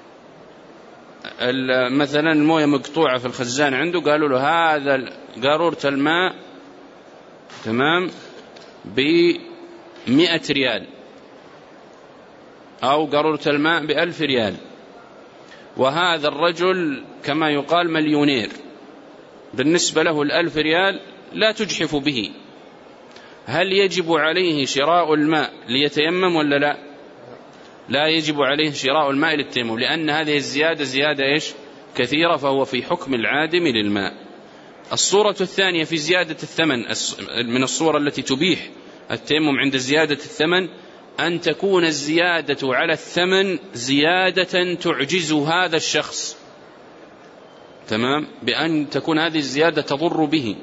[SPEAKER 1] مثلا الموية مقطوعة في الخزان عنده، قالوا له هذا قارورة الماء تمام بمئة ريال أو قارورة الماء بألف ريال، وهذا الرجل كما يقال مليونير، بالنسبة له الألف ريال لا تجحف به. هل يجب عليه شراء الماء ليتيمم ولا لا؟ لا يجب عليه شراء الماء للتيمم، لأن هذه الزيادة زيادة إيش كثيرة، فهو في حكم العادم للماء. الصورة الثانية في زيادة الثمن من الصورة التي تبيح التيمم عند زيادة الثمن أن تكون الزيادة على الثمن زيادة تعجز هذا الشخص، تمام، بأن تكون هذه الزيادة تضر به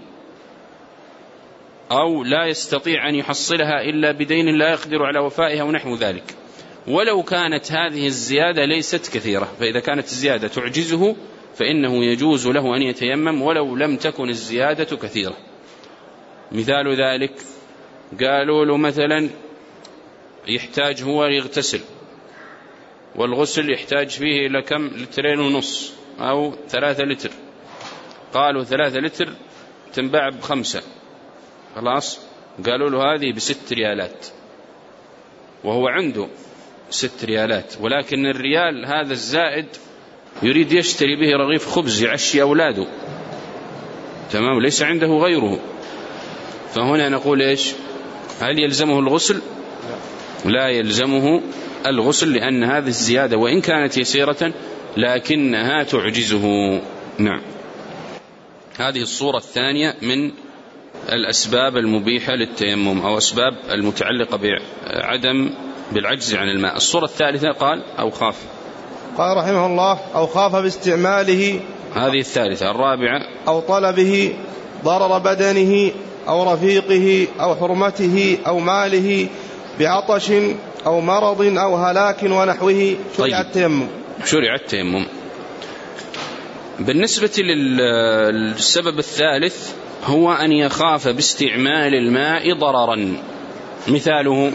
[SPEAKER 1] أو لا يستطيع أن يحصلها إلا بدين لا يقدر على وفائها ونحو ذلك، ولو كانت هذه الزيادة ليست كثيرة. فإذا كانت الزيادة تعجزه فإنه يجوز له أن يتيمم ولو لم تكن الزيادة كثيرة. مثال ذلك قالوا له مثلا يحتاج هو يغتسل، والغسل يحتاج فيه إلى كم لترين ونص أو ثلاثة لتر، قالوا ثلاثة لتر تنباع بخمسة، خلاص، قالوا له هذه بست ريالات، وهو عنده ست ريالات، ولكن الريال هذا الزائد يريد يشتري به رغيف خبز يعشي أولاده، تمام، ليس عنده غيره. فهنا نقول إيش؟ هل يلزمه الغسل؟ لا يلزمه الغسل، لأن هذه الزيادة وإن كانت يسيرة لكنها تعجزه. نعم، هذه الصورة الثانية من الأسباب المبيحة للتيمم أو أسباب المتعلقة بعدم بالعجز عن الماء. الصورة الثالثة قال أو خاف،
[SPEAKER 2] قال رحمه الله أو خاف باستعماله،
[SPEAKER 1] هذه الثالثة. الرابعة
[SPEAKER 2] أو طلبه ضرر بدنه أو رفيقه أو حرمته أو ماله بعطش أو مرض أو هلاك ونحوه شرع التيمم.
[SPEAKER 1] شرع التيمم. بالنسبة للسبب الثالث هو أن يخاف باستعمال الماء ضررا. مثاله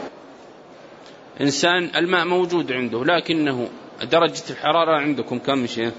[SPEAKER 1] إنسان الماء موجود عنده لكنه درجة الحرارة عندكم كم شيء؟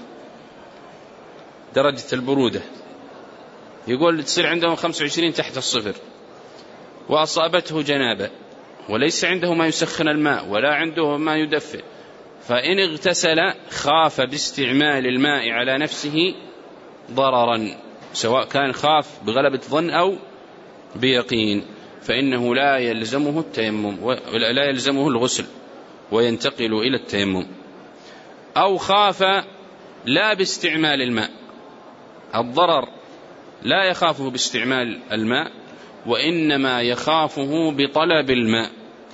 [SPEAKER 1] درجة البرودة يقول تصير عندهم خمسة وعشرين تحت الصفر، وأصابته جنابة وليس عنده ما يسخن الماء ولا عنده ما يدفئ، فإن اغتسل خاف باستعمال الماء على نفسه ضررا، سواء كان خاف بغلبة ظن أو بيقين، فإنه لا يلزمه التيمم ولا يلزمه الغسل وينتقل إلى التيمم. أو خاف لا باستعمال الماء، الضرر لا يخافه باستعمال الماء وإنما يخافه بطلب الماء.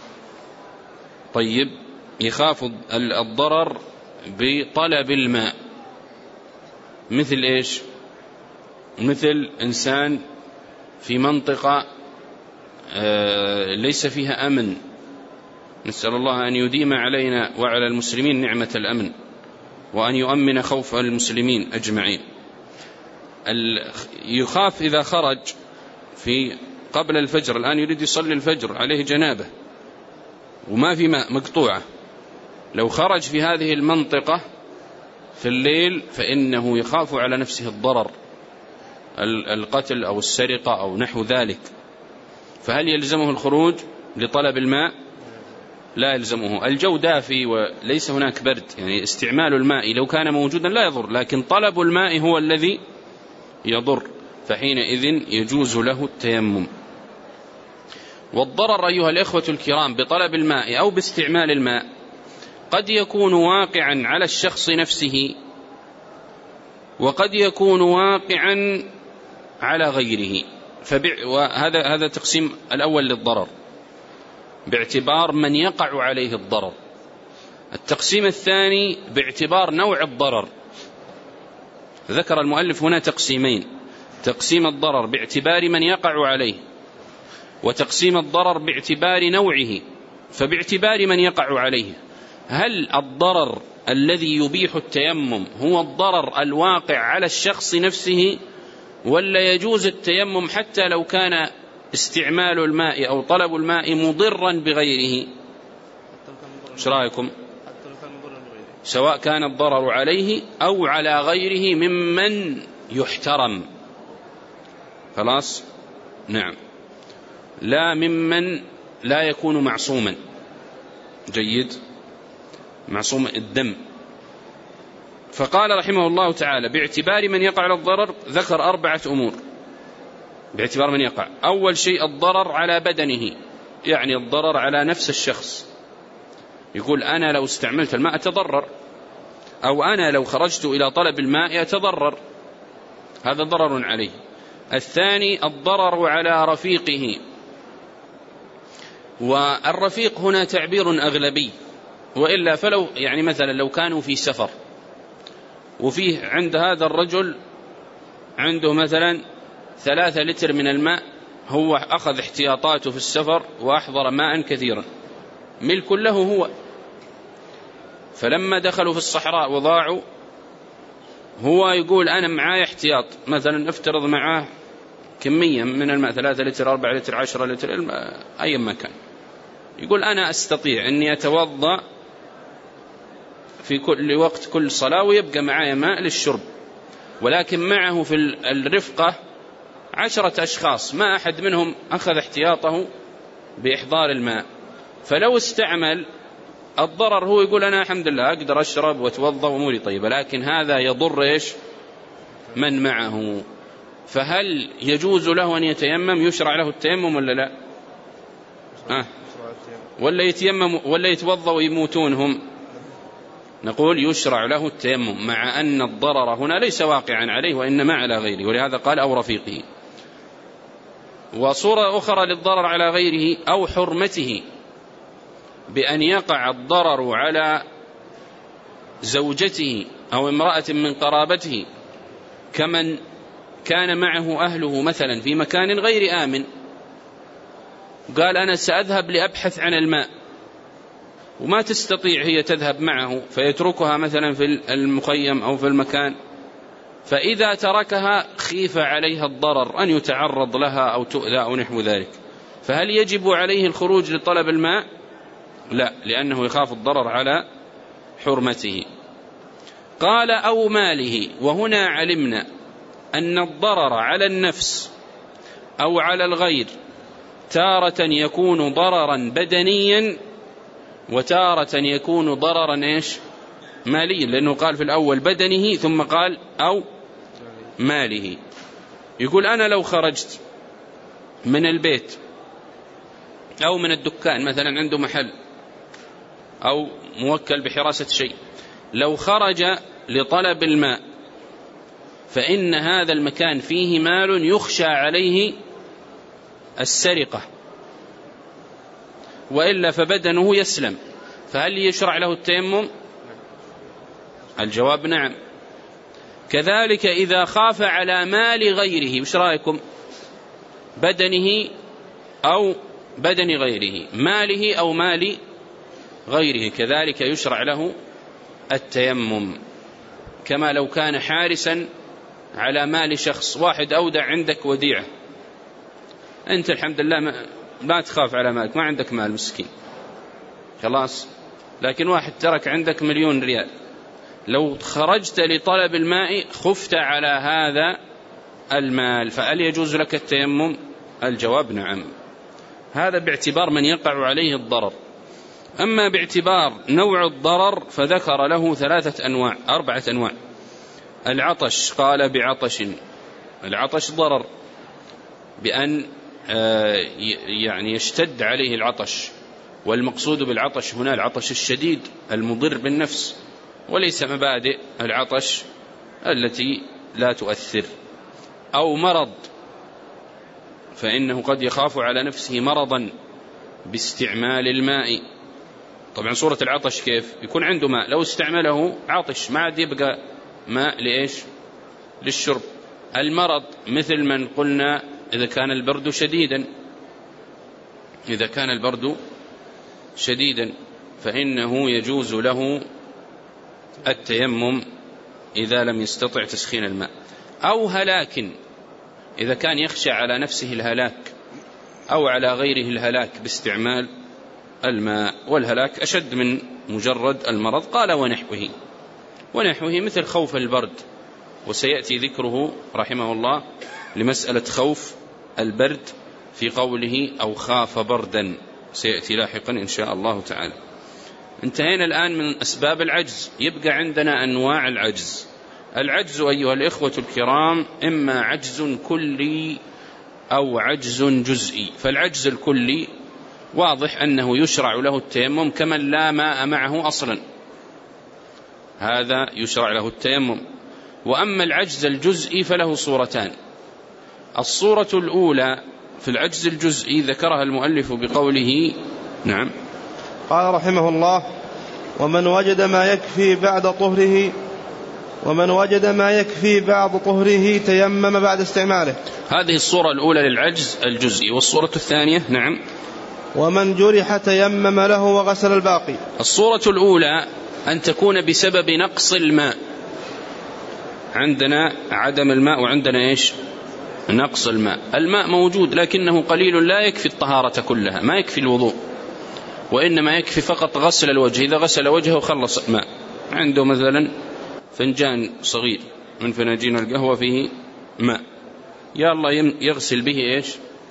[SPEAKER 1] طيب، يخاف الضرر بطلب الماء، مثل إيش؟ مثل إنسان في منطقة ليس فيها أمن نسأل الله أن يديم علينا وعلى المسلمين نعمة الأمن، وأن يؤمن خوف المسلمين أجمعين. يخاف إذا خرج في قبل الفجر، الآن يريد يصلي الفجر، عليه جنابة وما في ماء، مقطوعة، لو خرج في هذه المنطقة في الليل فإنه يخاف على نفسه الضرر، القتل أو السرقة أو نحو ذلك. فهل يلزمه الخروج لطلب الماء؟ لا يلزمه. الجو دافي وليس هناك برد، يعني استعمال الماء لو كان موجودا لا يضر، لكن طلب الماء هو الذي يضر، فحينئذ يجوز له التيمم. والضرر أيها الإخوة الكرام بطلب الماء أو باستعمال الماء قد يكون واقعا على الشخص نفسه، وقد يكون واقعا على غيره. وهذا هذا تقسيم الأول للضرر باعتبار من يقع عليه الضرر. التقسيم الثاني باعتبار نوع الضرر. ذكر المؤلف هنا تقسيمين: تقسيم الضرر باعتبار من يقع عليه، وتقسيم الضرر باعتبار نوعه. فباعتبار من يقع عليه، هل الضرر الذي يبيح التيمم هو الضرر الواقع على الشخص نفسه، ولا يجوز التيمم حتى لو كان استعمال الماء أو طلب الماء مضرا بغيره؟ ايش رأيكم؟ سواء كان الضرر عليه أو على غيره ممن يحترم. خلاص؟ نعم، لا ممن لا يكون معصوما. جيد، معصوم الدم. فقال رحمه الله تعالى: باعتبار من يقع على الضرر، ذكر أربعة أمور باعتبار من يقع. أول شيء الضرر على بدنه، يعني الضرر على نفس الشخص، يقول أنا لو استعملت الماء أتضرر، أو أنا لو خرجت إلى طلب الماء أتضرر، هذا ضرر عليه. الثاني الضرر على رفيقه، والرفيق هنا تعبير أغلبي، وإلا فلو يعني مثلا لو كانوا في سفر وفيه عند هذا الرجل عنده مثلا ثلاثة لتر من الماء، هو أخذ احتياطاته في السفر وأحضر ماء كثيرا ملك له هو، فلما دخلوا في الصحراء وضاعوا هو يقول أنا معاي احتياط، مثلا افترض معاه كمية من الماء ثلاثة لتر أربعة لتر عشرة لتر أي ما كان، يقول أنا أستطيع أني أتوضأ في كل وقت كل صلاة ويبقى معايا ماء للشرب، ولكن معه في الرفقة عشرة أشخاص ما أحد منهم أخذ احتياطه بإحضار الماء، فلو استعمل الضرر هو يقول أنا الحمد لله أقدر أشرب وأتوضأ وأموري طيبة، لكن هذا يضر إيش من معه. فهل يجوز له أن يتيمم؟ يشرع له التيمم ولا لا؟ آه. ولا يتيمم ولا يتوضأ ويموتون هم؟ نقول يشرع له التيمم، مع أن الضرر هنا ليس واقعا عليه وإنما على غيره، ولهذا قال أو رفيقه. وصورة أخرى للضرر على غيره أو حرمته، بأن يقع الضرر على زوجته أو امرأة من قرابته، كمن كان معه أهله مثلا في مكان غير آمن، قال أنا سأذهب لأبحث عن الماء، وما تستطيع هي تذهب معه، فيتركها مثلا في المخيم أو في المكان، فإذا تركها خيف عليها الضرر أن يتعرض لها أو تؤذى أو نحو ذلك، فهل يجب عليه الخروج لطلب الماء؟ لا، لأنه يخاف الضرر على حرمته. قال أو ماله، وهنا علمنا أن الضرر على النفس أو على الغير تارة يكون ضررا بدنيا، وتارة يكون ضررا إيش ماليا، لأنه قال في الأول بدنه ثم قال أو ماله. يقول أنا لو خرجت من البيت أو من الدكان، مثلا عنده محل أو موكل بحراسة شيء، لو خرج لطلب الماء فإن هذا المكان فيه مال يخشى عليه السرقة، وإلا فبدنه يسلم، فهل يشرع له التيمم؟ الجواب نعم. كذلك إذا خاف على مال غيره، وش رأيكم؟ بدنه أو بدن غيره، ماله أو مال غيره كذلك يشرع له التيمم، كما لو كان حارسا على مال شخص، واحد أودع عندك وديعة، أنت الحمد لله ما, ما تخاف على مالك، ما عندك مال مسكين خلاص، لكن واحد ترك عندك مليون ريال، لو خرجت لطلب الماء خفت على هذا المال، فهل يجوز لك التيمم؟ الجواب نعم، هذا باعتبار من يقع عليه الضرر. أما باعتبار نوع الضرر فذكر له ثلاثة أنواع أربعة أنواع. العطش، قال بعطش، العطش ضرر بأن يعني يشتد عليه العطش، والمقصود بالعطش هنا العطش الشديد المضر بالنفس، وليس مبادئ العطش التي لا تؤثر. أو مرض، فإنه قد يخاف على نفسه مرضا باستعمال الماء. طبعا صورة العطش كيف؟ يكون عنده ماء، لو استعمله عطش ما عاد يبقى ماء لإيش؟ للشرب. المرض مثل من قلنا إذا كان البرد شديدا، إذا كان البرد شديدا فإنه يجوز له التيمم إذا لم يستطع تسخين الماء. أو هلاك، إذا كان يخشى على نفسه الهلاك أو على غيره الهلاك باستعمال الماء، والهلاك أشد من مجرد المرض. قال ونحوه، ونحوه مثل خوف البرد، وسيأتي ذكره رحمه الله لمسألة خوف البرد في قوله أو خاف بردا، سيأتي لاحقا إن شاء الله تعالى. انتهينا الآن من أسباب العجز، يبقى عندنا أنواع العجز. العجز أيها الإخوة الكرام إما عجز كلي أو عجز جزئي. فالعجز الكلي واضح أنه يشرع له التيمم كمن لا ماء معه أصلا، هذا يشرع له التيمم. وأما العجز الجزئي فله صورتان. الصورة الأولى في العجز الجزئي ذكرها المؤلف بقوله نعم،
[SPEAKER 2] قال رحمه الله ومن وجد ما يكفي بعد طهره ومن وجد ما يكفي بعد طهره تيمم بعد استعماله.
[SPEAKER 1] هذه الصورة الأولى للعجز الجزئي. والصورة الثانية نعم،
[SPEAKER 2] ومن جرح تيمم له وغسل الباقي.
[SPEAKER 1] الصورة الأولى أن تكون بسبب نقص الماء، عندنا عدم الماء وعندنا إيش؟ نقص الماء. الماء موجود لكنه قليل لا يكفي الطهارة كلها، ما يكفي الوضوء، وإنما يكفي فقط غسل الوجه. إذا غسل وجهه خلص ماء. عنده مثلا فنجان صغير من فناجين القهوة فيه ماء، يا الله يغسل به إيش؟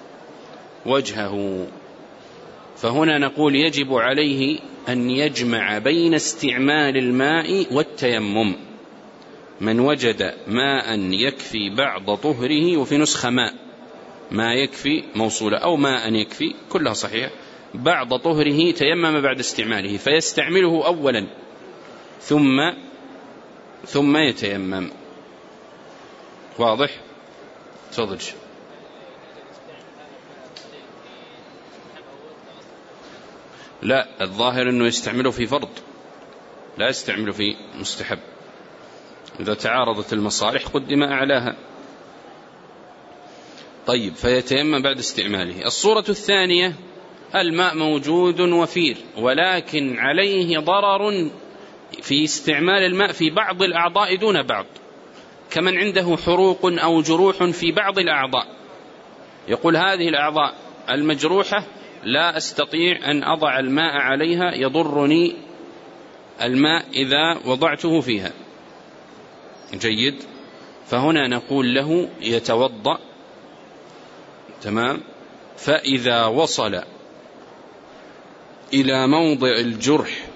[SPEAKER 1] وجهه. فهنا نقول يجب عليه أن يجمع بين استعمال الماء والتيمم. من وجد ماء يكفي بعض طهره، وفي نسخة ماء ما يكفي موصولة، أو ماء يكفي، كلها صحيح، بعض طهره تيمم بعد استعماله، فيستعمله أولا ثم ثم يتيمم. واضح؟ تفضل. لا، الظاهر أنه يستعمله في فرض، لا يستعمله في مستحب. إذا تعارضت المصالح قدم أعلاها. طيب، فيتيمم بعد استعماله. الصورة الثانية الماء موجود وفير، ولكن عليه ضرر في استعمال الماء في بعض الأعضاء دون بعض، كمن عنده حروق أو جروح في بعض الأعضاء، يقول هذه الأعضاء المجروحة لا أستطيع أن أضع الماء عليها، يضرني الماء إذا وضعته فيها. جيد. فهنا نقول له يتوضأ، تمام، فإذا وصل إلى موضع الجرح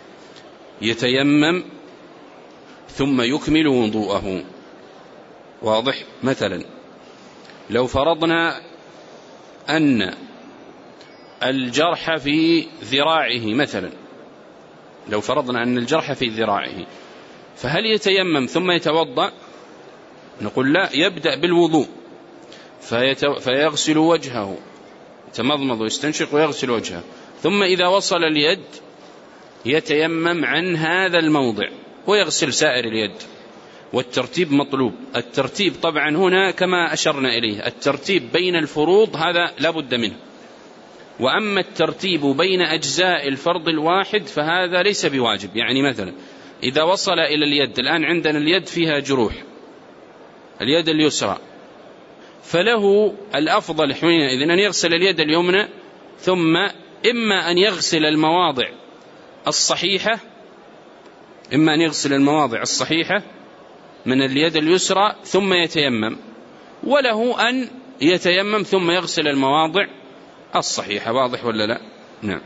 [SPEAKER 1] يتيمم ثم يكمل وضوءه. واضح؟ مثلا لو فرضنا أن الجرح في ذراعه مثلا، لو فرضنا أن الجرح في ذراعه، فهل يتيمم ثم يتوضأ؟ نقول لا، يبدأ بالوضوء فيتو... فيغسل وجهه، يتمضمض ويستنشق ويغسل وجهه، ثم إذا وصل اليد يتيمم عن هذا الموضع ويغسل سائر اليد. والترتيب مطلوب. الترتيب طبعا هنا كما أشرنا إليه، الترتيب بين الفروض هذا لا بد منه، وأما الترتيب بين أجزاء الفرض الواحد فهذا ليس بواجب. يعني مثلا إذا وصل إلى اليد، الآن عندنا اليد فيها جروح، اليد اليسرى، فله الأفضل حينئذ أن يغسل اليد اليمنى، ثم إما أن يغسل المواضع الصحيحة إما أن يغسل المواضع الصحيحة من اليد اليسرى ثم يتيمم، وله أن يتيمم ثم يغسل المواضع الصحيحة. واضح ولا لا؟ نعم.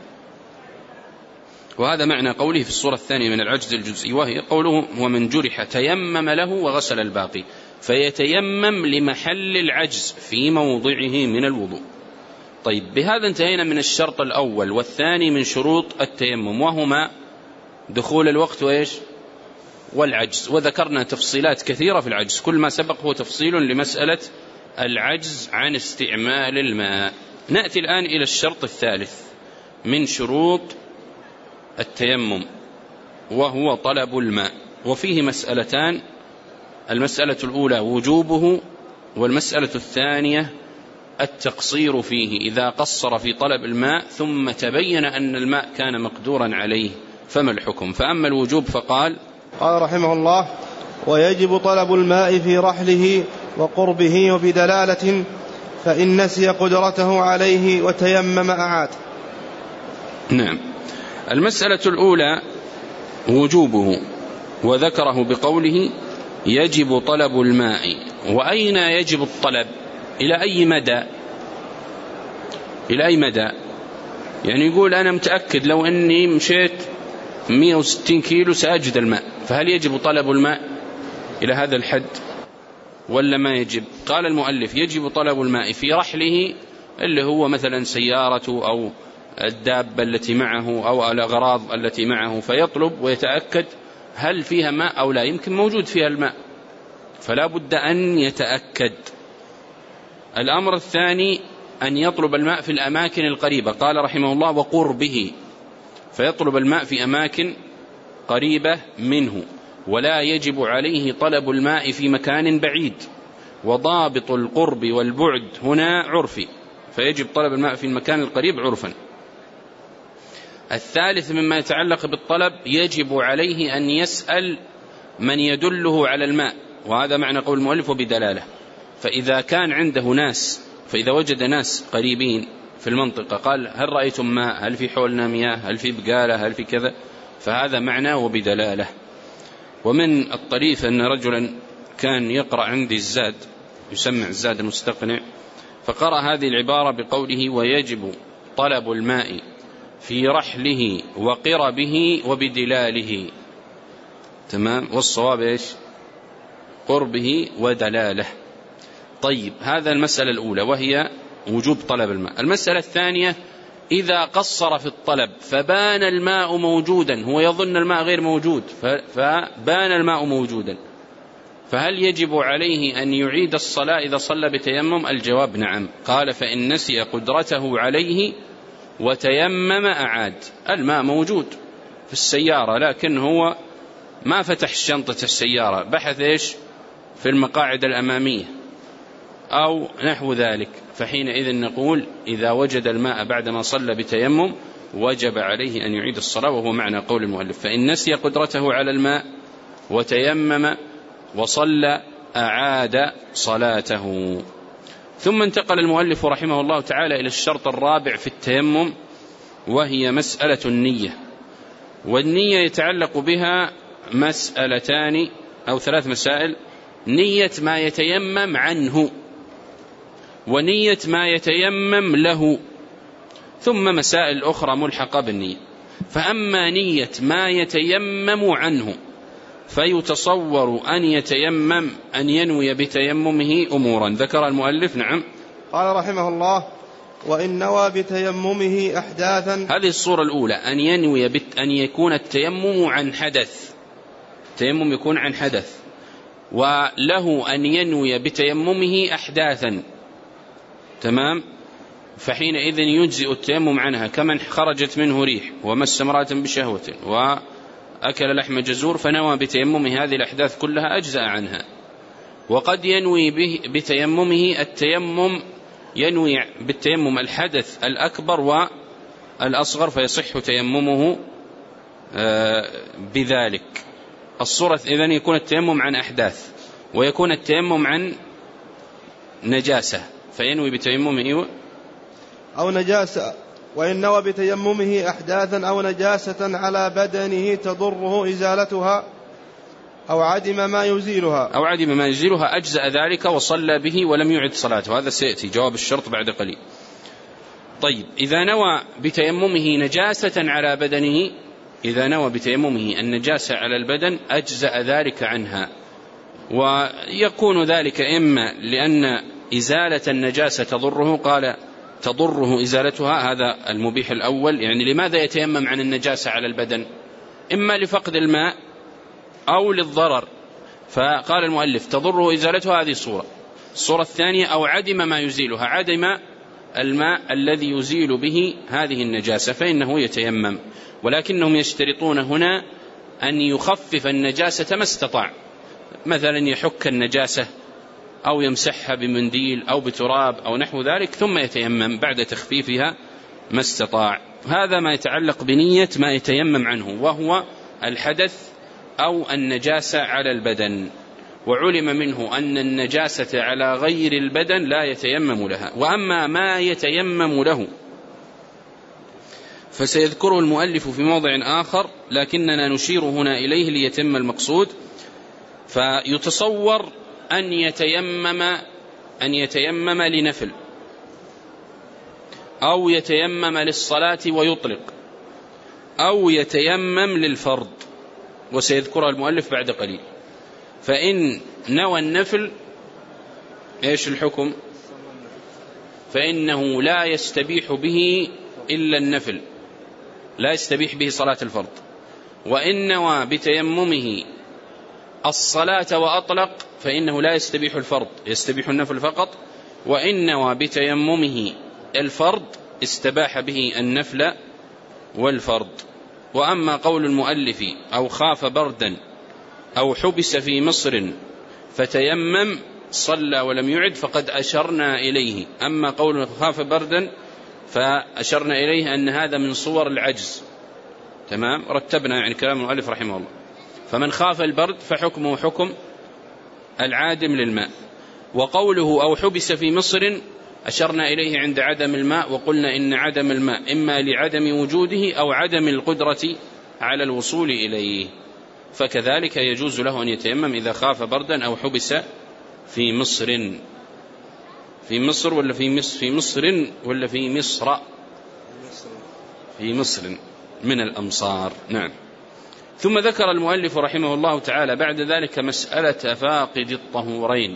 [SPEAKER 1] وهذا معنى قوله في الصورة الثانية من العجز الجزئي، وهي قوله ومن جرح تيمم له وغسل الباقي، فيتيمم لمحل العجز في موضعه من الوضوء. طيب، بهذا انتهينا من الشرط الأول والثاني من شروط التيمم، وهما دخول الوقت وإيش والعجز. وذكرنا تفصيلات كثيرة في العجز، كل ما سبق هو تفصيل لمسألة العجز عن استعمال الماء. نأتي الآن إلى الشرط الثالث من شروط التيمم، وهو طلب الماء، وفيه مسألتان: المسألة الأولى وجوبه، والمسألة الثانية التقصير فيه، إذا قصر في طلب الماء ثم تبين أن الماء كان مقدورا عليه فما الحكم؟ فأما الوجوب فقال
[SPEAKER 2] قال رحمه الله: ويجب طلب الماء في رحله وقربه وبدلالة، فإن نسي قدرته عليه وتيمم أعاد.
[SPEAKER 1] نعم. المسألة الأولى وجوبه، وذكره بقوله يجب طلب الماء. وأين يجب الطلب؟ إلى أي مدى؟ إلى أي مدى؟ يعني يقول أنا متأكد لو أني مشيت مئة وستين كيلو سأجد الماء، فهل يجب طلب الماء إلى هذا الحد ولا ما يجب؟ قال المؤلف يجب طلب الماء في رحله، اللي هو مثلا سيارته أو الدابة التي معه أو الأغراض التي معه، فيطلب ويتأكد هل فيها ماء أو لا، يمكن موجود فيها الماء فلا بد أن يتأكد. الأمر الثاني أن يطلب الماء في الأماكن القريبة، قال رحمه الله وقربه، فيطلب الماء في أماكن قريبة منه، ولا يجب عليه طلب الماء في مكان بعيد، وضابط القرب والبعد هنا عرفي، فيجب طلب الماء في المكان القريب عرفا. الثالث مما يتعلق بالطلب يجب عليه أن يسأل من يدله على الماء، وهذا معنى قول المؤلف وبدلالة. فإذا كان عنده ناس، فإذا وجد ناس قريبين في المنطقة قال هل رأيتم ماء؟ هل في حولنا مياه؟ هل في بقالة؟ هل في كذا؟ فهذا معنى وبدلالة. ومن الطريف أن رجلا كان يقرأ عندي الزاد، يسمع الزاد المستقنع، فقرأ هذه العبارة بقوله ويجب طلب الماء في رحله وقربه وبدلاله. تمام، والصواب إيش؟ قربه ودلاله. طيب، هذا المسألة الأولى وهي وجوب طلب الماء. المسألة الثانية إذا قصر في الطلب فبان الماء موجودا، هو يظن الماء غير موجود فبان الماء موجودا، فهل يجب عليه أن يعيد الصلاة إذا صلى بتيمم؟ الجواب نعم. قال فإن نسي قدرته عليه وتيمم أعاد. الماء موجود في السيارة لكن هو ما فتح شنطة السيارة، بحث إيش في المقاعد الأمامية أو نحو ذلك، فحينئذ نقول إذا وجد الماء بعدما صلى بتيمم وجب عليه أن يعيد الصلاة، وهو معنى قول المؤلف فإن نسي قدرته على الماء وتيمم وصلى أعاد صلاته. ثم انتقل المؤلف رحمه الله تعالى إلى الشرط الرابع في التيمم، وهي مسألة النية. والنية يتعلق بها مسألتان أو ثلاث مسائل: نية ما يتيمم عنه، ونية ما يتيمم له، ثم مسائل أخرى ملحقة بالنية. فأما نية ما يتيمم عنه فيتصور أن يتيمم أن ينوي بتيممه أمورا ذكر المؤلف. نعم.
[SPEAKER 2] قال رحمه الله وإن نوى بتيممه أحداثا.
[SPEAKER 1] هذه الصورة الأولى أن ينوي بت أن يكون التيمم عن حدث، التيمم يكون عن حدث، وله أن ينوي بتيممه أحداثا. تمام، فحينئذ يجزئ التيمم عنها، كمن خرجت منه ريح ومس امرأة بشهوة وأكل لحم جزور فنوى بتيممه هذه الأحداث كلها أجزأ عنها. وقد ينوي به بتيممه التيمم ينوي بالتيمم الحدث الأكبر والأصغر فيصح تيممه بذلك. الصورة إذن يكون التيمم عن أحداث، ويكون التيمم عن نجاسة فينوي بتيممه
[SPEAKER 2] أو نجاسة، وإن نوى بتيممه أحداثا أو نجاسة على بدنه تضره إزالتها أو عدم ما يزيلها
[SPEAKER 1] أو عدم ما يزيلها أجزأ ذلك وصلى به ولم يعد صلاته. هذا سيأتي جواب الشرط بعد قليل. طيب، إذا نوى بتيممه نجاسة على بدنه، إذا نوى بتيممه النجاسة على البدن أجزأ ذلك عنها، ويكون ذلك إما لأن إزالة النجاسة تضره، قال تضره إزالتها، هذا المبيح الأول. يعني لماذا يتيمم عن النجاسة على البدن؟ إما لفقد الماء أو للضرر، فقال المؤلف تضره إزالتها، هذه الصورة. الصورة الثانية أو عدم ما يزيلها، عدم الماء الذي يزيل به هذه النجاسة فإنه يتيمم، ولكنهم يشترطون هنا أن يخفف النجاسة ما استطاع، مثلا يحك النجاسة أو يمسحها بمنديل أو بتراب أو نحو ذلك، ثم يتيمم بعد تخفيفها ما استطاع. هذا ما يتعلق بنية ما يتيمم عنه، وهو الحدث أو النجاسة على البدن. وعلم منه أن النجاسة على غير البدن لا يتيمم لها. وأما ما يتيمم له فسيذكره المؤلف في موضع آخر، لكننا نشير هنا إليه ليتم المقصود. فيتصور أن يتيمم أن يتيمم لنفل أو يتيمم للصلاة ويطلق أو يتيمم للفرض، وسيذكرها المؤلف بعد قليل. فإن نوى النفل إيش الحكم؟ فإنه لا يستبيح به إلا النفل، لا يستبيح به صلاة الفرض. وإن نوى بتيممه الصلاة وأطلق فإنه لا يستبيح الفرض، يستبيح النفل فقط. وإن نوى بتيممه الفرض استباح به النفل والفرض. وأما قول المؤلف أو خاف بردا أو حبس في مصر فتيمم صلى ولم يعد فقد أشرنا إليه. أما قول خاف بردا فأشرنا إليه أن هذا من صور العجز، تمام، رتبنا يعني كلام المؤلف رحمه الله. فمن خاف البرد فحكمه حكم العادم للماء. وقوله أو حبس في مصر أشرنا إليه عند عدم الماء، وقلنا إن عدم الماء إما لعدم وجوده أو عدم القدرة على الوصول إليه، فكذلك يجوز له أن يتيمم إذا خاف بردا أو حبس في مصر. في مصر ولا في مصر؟ في مصر ولا في مصر؟ في مصر من الأمصار. نعم. ثم ذكر المؤلف رحمه الله تعالى بعد ذلك مسألة فاقد الطهورين،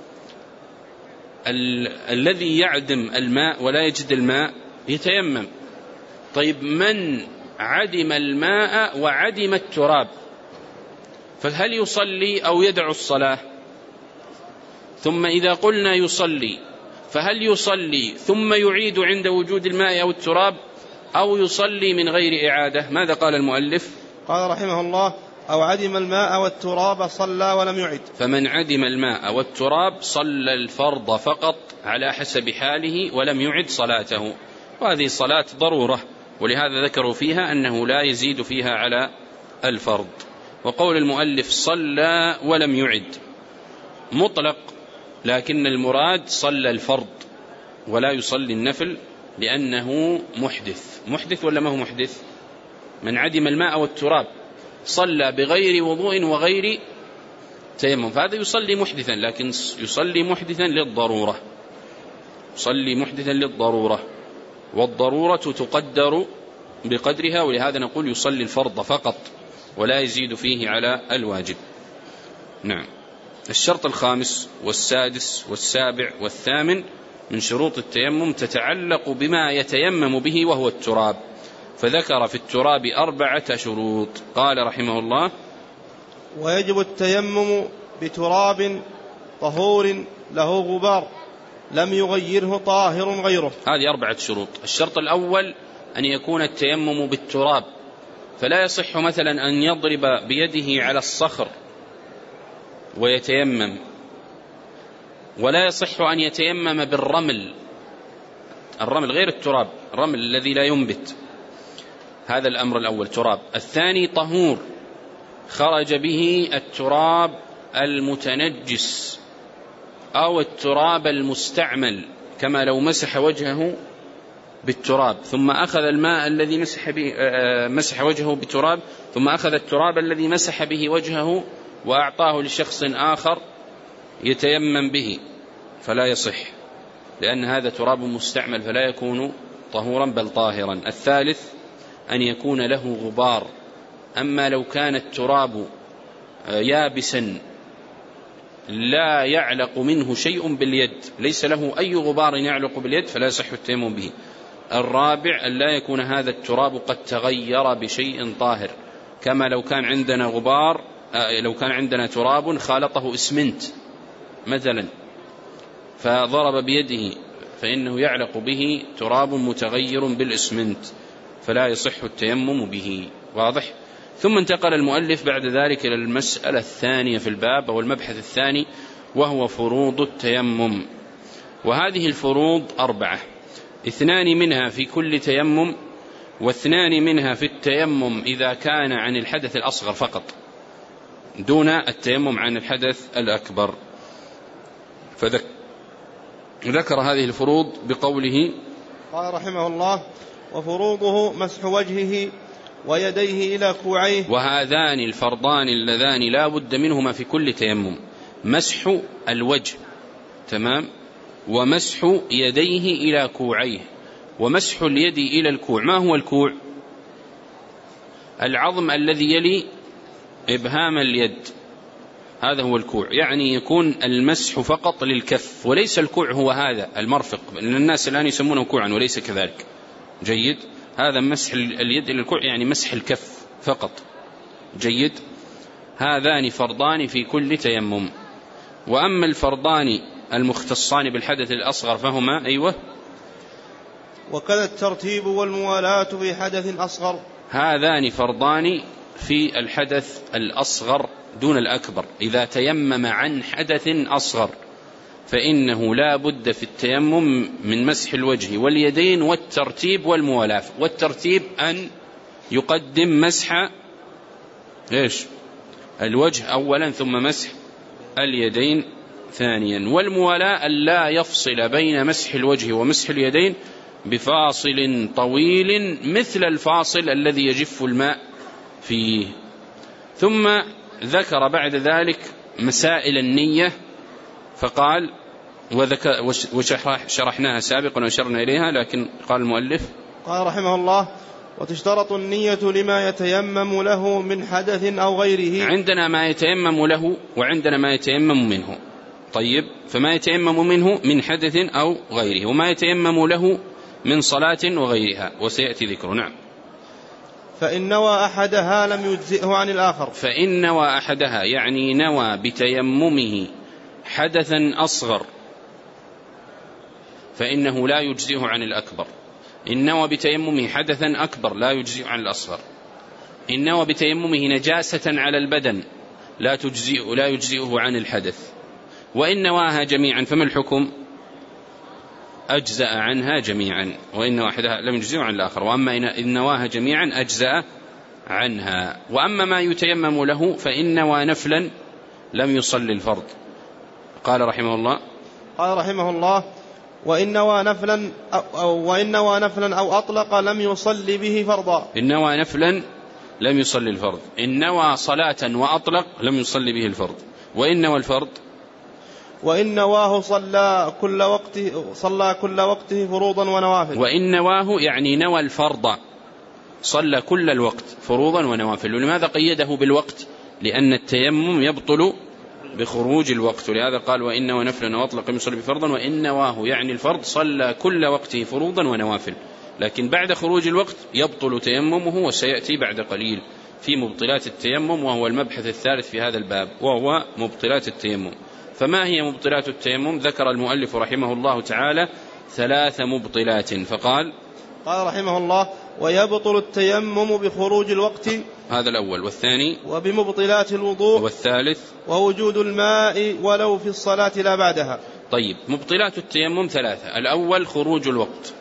[SPEAKER 1] ال الذي يعدم الماء ولا يجد الماء يتيمم. طيب، من عدم الماء وعدم التراب فهل يصلي أو يدع الصلاة؟ ثم إذا قلنا يصلي فهل يصلي ثم يعيد عند وجود الماء أو التراب، أو يصلي من غير إعادة؟ ماذا قال المؤلف؟
[SPEAKER 2] قال رحمه الله أو عدم الماء والتراب صلى ولم يعد.
[SPEAKER 1] فمن عدم الماء والتراب صلى الفرض فقط على حسب حاله ولم يعد صلاته، وهذه صلاة ضرورة، ولهذا ذكروا فيها أنه لا يزيد فيها على الفرض. وقول المؤلف صلى ولم يعد مطلق، لكن المراد صلى الفرض ولا يصلي النفل، لأنه محدث. محدث ولا ما هو محدث؟ من عدم الماء والتراب صلى بغير وضوء وغير تيمم، فهذا يصلي محدثا، لكن يصلي محدثا للضرورة، يصلي محدثا للضرورة، والضرورة تقدر بقدرها، ولهذا نقول يصلي الفرض فقط ولا يزيد فيه على الواجب. نعم. الشرط الخامس والسادس والسابع والثامن من شروط التيمم تتعلق بما يتيمم به وهو التراب، فذكر في التراب أربعة شروط. قال رحمه الله:
[SPEAKER 2] ويجب التيمم بتراب طهور له غبار لم يغيره طاهر غيره.
[SPEAKER 1] هذه أربعة شروط. الشرط الأول أن يكون التيمم بالتراب، فلا يصح مثلا أن يضرب بيده على الصخر ويتيمم، ولا يصح أن يتيمم بالرمل الرمل غير التراب، الرمل الذي لا ينبت، هذا الأمر الأول تراب. الثاني طهور خرج به التراب المتنجس أو التراب المستعمل، كما لو مسح وجهه بالتراب ثم أخذ الماء الذي مسح به مسح وجهه بالتراب ثم أخذ التراب الذي مسح به وجهه وأعطاه لشخص آخر يتيمم به، فلا يصح، لأن هذا تراب مستعمل فلا يكون طهورا بل طاهرا. الثالث أن يكون له غبار، أما لو كان التراب يابسا لا يعلق منه شيء باليد، ليس له أي غبار يعلق باليد، فلا يصح التيمم به. الرابع أن لا يكون هذا التراب قد تغير بشيء طاهر، كما لو كان عندنا غبار لو كان عندنا تراب خالطه اسمنت مثلا فضرب بيده فإنه يعلق به تراب متغير بالاسمنت، فلا يصح التيمم به. واضح؟ ثم انتقل المؤلف بعد ذلك إلى المسألة الثانية في الباب أو المبحث الثاني، وهو فروض التيمم. وهذه الفروض أربعة، اثنان منها في كل تيمم، واثنان منها في التيمم إذا كان عن الحدث الأصغر فقط دون التيمم عن الحدث الأكبر. فذكر هذه الفروض بقوله
[SPEAKER 2] قال رحمه الله: وفروضه مسح وجهه ويديه إلى كوعيه.
[SPEAKER 1] وهذان الفرضان اللذان لا بد منهما في كل تيمم، مسح الوجه تمام، ومسح يديه إلى كوعيه. ومسح اليد إلى الكوع، ما هو الكوع؟ العظم الذي يلي إبهام اليد، هذا هو الكوع، يعني يكون المسح فقط للكف، وليس الكوع هو هذا المرفق، لأن الناس الآن يسمونه كوعا وليس كذلك. جيد؟ هذا مسح اليد إلى الكوع يعني مسح الكف فقط. جيد؟ هذان فرضان في كل تيمم. وأما الفرضان المختصان بالحدث الأصغر فهما أيوه
[SPEAKER 2] وكذا الترتيب والموالاة في حدث أصغر.
[SPEAKER 1] هذان فرضان في الحدث الأصغر دون الأكبر. إذا تيمم عن حدث أصغر فإنه لا بد في التيمم من مسح الوجه واليدين والترتيب والموالاة. والترتيب أن يقدم مسح إيش؟ الوجه أولا ثم مسح اليدين ثانيا. والموالاة أن لا يفصل بين مسح الوجه ومسح اليدين بفاصل طويل مثل الفاصل الذي يجف الماء فيه. ثم ذكر بعد ذلك مسائل النية فقال وشرحناها سابقا وشرنا إليها، لكن قال المؤلف
[SPEAKER 2] قال رحمه الله: وتشترط النية لما يتيمم له من حدث أو غيره.
[SPEAKER 1] عندنا ما يتيمم له وعندنا ما يتيمم منه. طيب، فما يتيمم منه من حدث أو غيره، وما يتيمم له من صلاة وغيرها، وسيأتي ذكره. نعم.
[SPEAKER 2] فإن نوى أحدها لم يجزئه عن الآخر.
[SPEAKER 1] فإن نوى أحدها يعني نوى بتيممه حدثا أصغر فإنه لا يجزئه عن الأكبر. إن نوى بتيممه حدثا أكبر لا يجزئه عن الأصغر. إن نوى بتيممه نجاسة على البدن لا تجزئه لا يجزئه عن الحدث. وإن نواها جميعا فما الحكم؟ أجزأ عنها جميعا، وإن واحدها لم يجزئه عن الآخر. وأما إن نواها جميعا أجزأ عنها. وأما ما يتيمم له فإن نوى نفلا لم يصلي الفرض. قال رحمه الله
[SPEAKER 2] قال رحمه الله: وإن نوى نفلا أو وإن نوى نفلا أو أطلق لم يصلي به فرضا.
[SPEAKER 1] إن نوى نفلا لم يصلي الفرض. إن نوى صلاة وأطلق لم يصلي به الفرض. وإن نوى الفرض
[SPEAKER 2] وإن نواه صلى كل وقت صلى كل وقته فروضا ونوافل.
[SPEAKER 1] وإن نواه يعني نوى الفرض صلى كل الوقت فروضا ونوافل. ولماذا قيده بالوقت؟ لأن التيمم يبطل بخروج الوقت، ولهذا قال وإن نوى نفلا وأطلق لم يصلي بفرضا. وإن نواه يعني الفرض صلى كل وقته فروضا ونوافل، لكن بعد خروج الوقت يبطل تيممه، وسيأتي بعد قليل في مبطلات التيمم، وهو المبحث الثالث في هذا الباب، وهو مبطلات التيمم. فما هي مبطلات التيمم؟ ذكر المؤلف رحمه الله تعالى ثلاث مبطلات، فقال
[SPEAKER 2] قال رحمه الله: ويبطل التيمم بخروج الوقت،
[SPEAKER 1] هذا الأول. والثاني
[SPEAKER 2] وبمبطلات الوضوء.
[SPEAKER 1] والثالث
[SPEAKER 2] ووجود الماء ولو في الصلاة لا بعدها.
[SPEAKER 1] طيب، مبطلات التيمم ثلاثة. الأول خروج الوقت،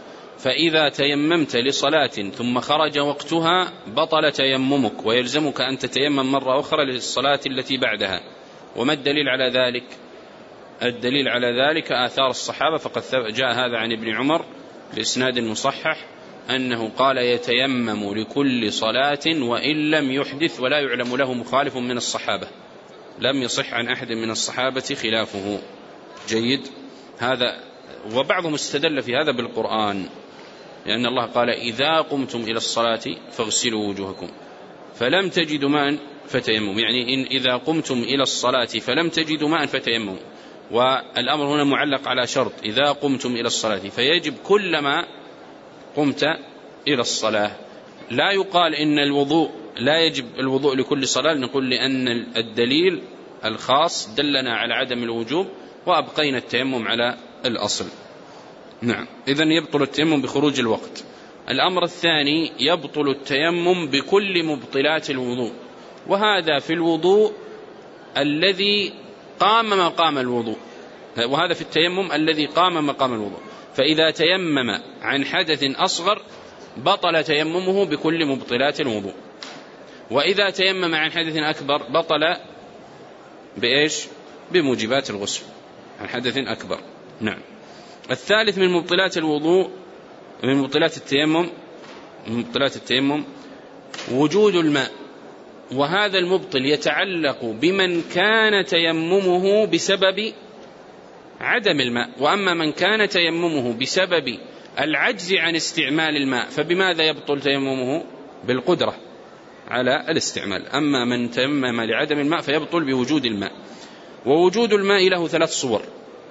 [SPEAKER 1] فإذا تيممت لصلاة ثم خرج وقتها بطل تيممك ويلزمك أن تتيمم مرة أخرى للصلاة التي بعدها. وما الدليل على ذلك؟ الدليل على ذلك آثار الصحابة، فقد جاء هذا عن ابن عمر بإسناد مصحح أنه قال يتيمم لكل صلاة وإن لم يحدث، ولا يعلم له مخالف من الصحابة، لم يصح عن أحد من الصحابة خلافه. جيد هذا. وبعضهم استدل في هذا بالقرآن، لأن الله قال إذا قمتم إلى الصلاة فاغسلوا وجوهكم فلم تجدوا ماء فتيمموا، يعني إن إذا قمتم إلى الصلاة فلم تجدوا ماء فتيمموا. والأمر هنا معلق على شرط إذا قمتم إلى الصلاة، فيجب كلما قمت إلى الصلاة. لا يقال إن الوضوء لا يجب الوضوء لكل صلاة، نقول لأن الدليل الخاص دلنا على عدم الوجوب وأبقينا التيمم على الأصل. نعم، إذن يبطل التيمم بخروج الوقت. الأمر الثاني يبطل التيمم بكل مبطلات الوضوء، وهذا في الوضوء الذي قام مقام الوضوء، وهذا في التيمم الذي قام مقام الوضوء. فإذا تيمم عن حدث أصغر بطل تيممه بكل مبطلات الوضوء، وإذا تيمم عن حدث أكبر بطل بإيش؟ بموجبات الغسل عن حدث أكبر. نعم. الثالث من مبطلات الوضوء من مبطلات التيمم من مبطلات التيمم وجود الماء، وهذا المبطل يتعلق بمن كان تيممه بسبب عدم الماء، وأما من كان تيممه بسبب العجز عن استعمال الماء فبماذا يبطل تيممه؟ بالقدرة على الاستعمال. أما من تيمم لعدم الماء فيبطل بوجود الماء. ووجود الماء له ثلاث صور: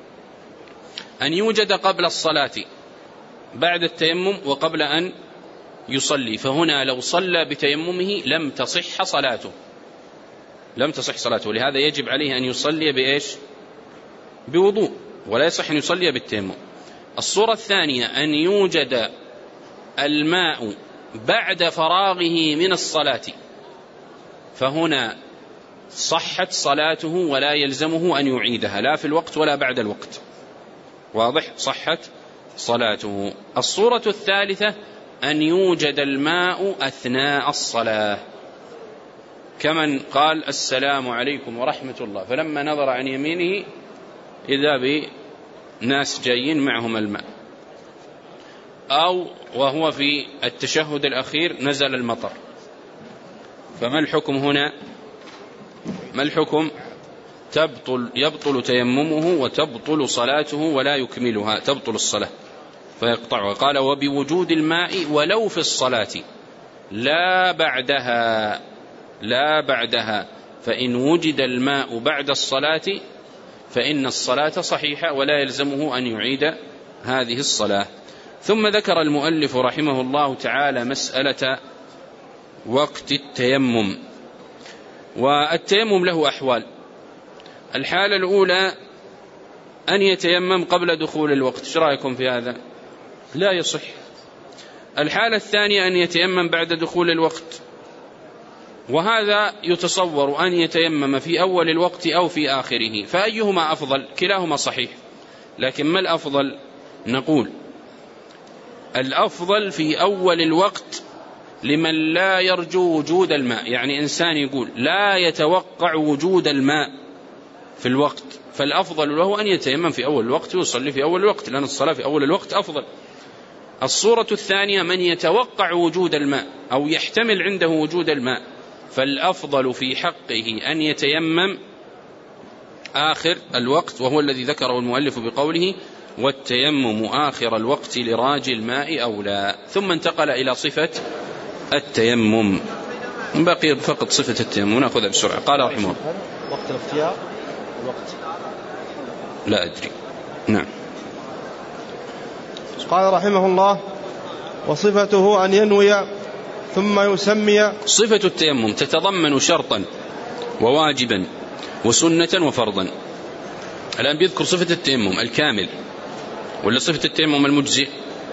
[SPEAKER 1] أن يوجد قبل الصلاة بعد التيمم وقبل أن يصلي، فهنا لو صلى بتيممه لم تصح صلاته لم تصح صلاته لهذا يجب عليه أن يصلي بإيش؟ بوضوء، ولا يصح أن يصلي بالتيمم. الصورة الثانية أن يوجد الماء بعد فراغه من الصلاة، فهنا صحت صلاته ولا يلزمه أن يعيدها لا في الوقت ولا بعد الوقت. واضح؟ صحت صلاته. الصورة الثالثة أن يوجد الماء أثناء الصلاة، كمن قال السلام عليكم ورحمة الله، فلما نظر عن يمينه إذا بناس جايين معهم الماء، أو وهو في التشهد الأخير نزل المطر، فما الحكم هنا؟ ما الحكم؟ تبطل يبطل تيممه وتبطل صلاته ولا يكملها، تبطل الصلاة فيقطعها. قال وبوجود الماء ولو في الصلاة لا بعدها لا بعدها فإن وجد الماء بعد الصلاة فإن الصلاة صحيحة ولا يلزمه أن يعيد هذه الصلاة. ثم ذكر المؤلف رحمه الله تعالى مسألة وقت التيمم. والتيمم له أحوال. الحالة الأولى أن يتيمم قبل دخول الوقت، ايش رأيكم في هذا؟ لا يصح. الحالة الثانية أن يتيمم بعد دخول الوقت، وهذا يتصور أن يتيمم في أول الوقت أو في آخره، فأيهما أفضل؟ كلاهما صحيح، لكن ما الأفضل؟ نقول الأفضل في أول الوقت لمن لا يرجو وجود الماء، يعني إنسان يقول لا يتوقع وجود الماء في الوقت، فالأفضل له أن يتيمم في أول الوقت ويصلي في أول الوقت، لأن الصلاة في أول الوقت أفضل. الصورة الثانية من يتوقع وجود الماء أو يحتمل عنده وجود الماء، فالأفضل في حقه أن يتيمم آخر الوقت، وهو الذي ذكره المؤلف بقوله والتيمم آخر الوقت لراجي الماء أولى. ثم انتقل إلى صفة التيمم، بقي فقط صفة التيمم نأخذها بسرعة. قال رحمه الله
[SPEAKER 2] وقت الاختيار الوقت
[SPEAKER 1] لا أدري. نعم.
[SPEAKER 2] قال رحمه الله وصفته أن ينوي ثم يسمي.
[SPEAKER 1] صفة التيمم تتضمن شرطا وواجبا وسنة وفرضا. الآن بيذكر صفة التيمم الكامل ولا صفة التيمم المجزئ؟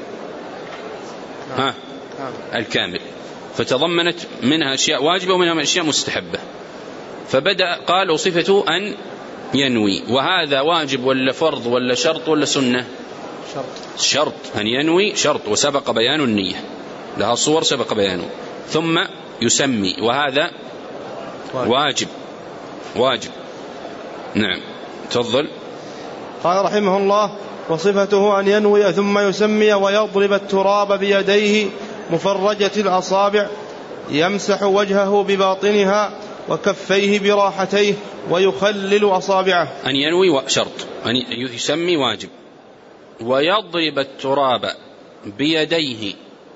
[SPEAKER 1] ها الكامل، فتضمنت منها أشياء واجبة ومنها أشياء مستحبة. فبدأ قال وصفته أن ينوي، وهذا واجب ولا فرض ولا شرط ولا سنة؟
[SPEAKER 2] شرط.
[SPEAKER 1] شرط أن ينوي شرط، وسبق بيان النية لها صور سبق بيانه. ثم يسمي، وهذا واجب واجب, واجب. نعم تفضل.
[SPEAKER 2] قال رحمه الله: وصفته أن ينوي ثم يسمي ويضرب التراب بيديه مفرجة الأصابع، يمسح وجهه بباطنها وكفيه براحتيه ويخلل أصابعه.
[SPEAKER 1] أن ينوي شرط، أن يسمي واجب، ويضرب التراب بيديه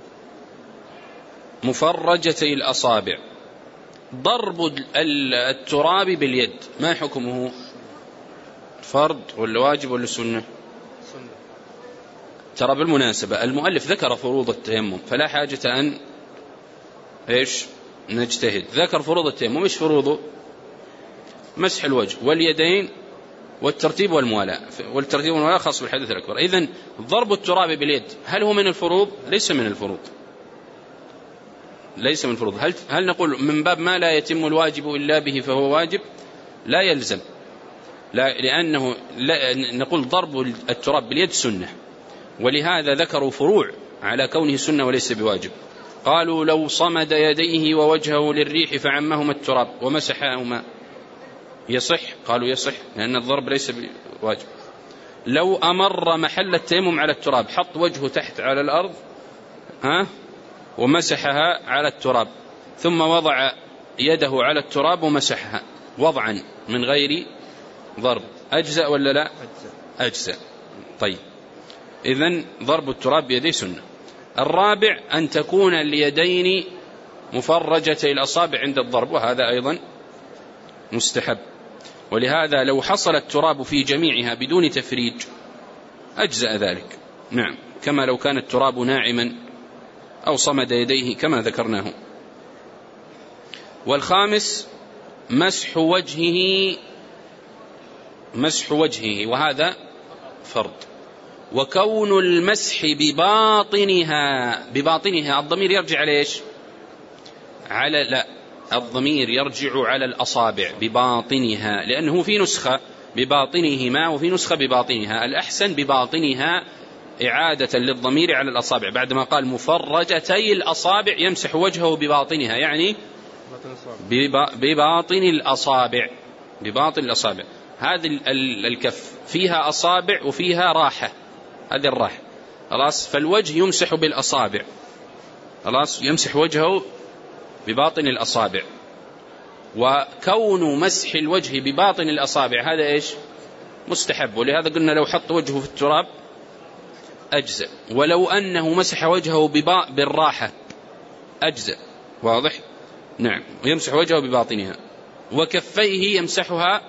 [SPEAKER 1] مفرجتي الأصابع. ضرب التراب باليد ما حكمه؟ فرض ولا واجب ولا سنة؟
[SPEAKER 2] سنة.
[SPEAKER 1] ترى بالمناسبة المؤلف ذكر فروض التيمم، فلا حاجة أن إيش نجتهد. ذكر فروض التيمم، إيش فروضه؟ مسح الوجه واليدين والترتيب والموالاة، والترتيب والموالاة خاص بالحدث الأكبر. إذن ضرب التراب باليد هل هو من الفروض؟ ليس من الفروض، ليس من الفروض. هل, هل نقول من باب ما لا يتم الواجب إلا به فهو واجب؟ لا يلزم، لا، لأنه لا نقول ضرب التراب باليد سنة، ولهذا ذكروا فروع على كونه سنة وليس بواجب. قالوا لو صمد يديه ووجهه للريح فعمهما التراب ومسحهما يصح؟ قالوا يصح لأن الضرب ليس بواجب. لو أمر محل التيمم على التراب، حط وجهه تحت على الأرض ها ومسحها على التراب، ثم وضع يده على التراب ومسحها وضعا من غير ضرب، أجزأ ولا لا؟ أجزأ. طيب، إذن ضرب التراب بيديه سنة. الرابع أن تكون اليدين مفرجتي الأصابع عند الضرب، وهذا أيضا مستحب، ولهذا لو حصل التراب في جميعها بدون تفريج أجزأ ذلك. نعم، كما لو كان التراب ناعما أو صمد يديه كما ذكرناه. والخامس مسح وجهه، مسح وجهه وهذا فرض. وكون المسح بباطنها، بباطنها الضمير يرجع على إيش؟ على لا الضمير يرجع على الأصابع بباطنها، لأنه في نسخة بباطنهما وفي نسخة بباطنها. الأحسن بباطنها إعادة للضمير على الأصابع، بعدما قال مفرجتي الأصابع يمسح وجهه بباطنها، يعني بباطن الأصابع، بباطن الأصابع. هذه الكف فيها أصابع وفيها راحة، هذه الراحة خلاص، فالوجه يمسح بالأصابع خلاص، يمسح وجهه بباطن الأصابع. وكون مسح الوجه بباطن الأصابع هذا إيش؟ مستحب، ولهذا قلنا لو حط وجهه في التراب أجزأ، ولو أنه مسح وجهه بالراحة أجزأ. واضح؟ نعم، ويمسح وجهه بباطنها. وكفيه يمسحها،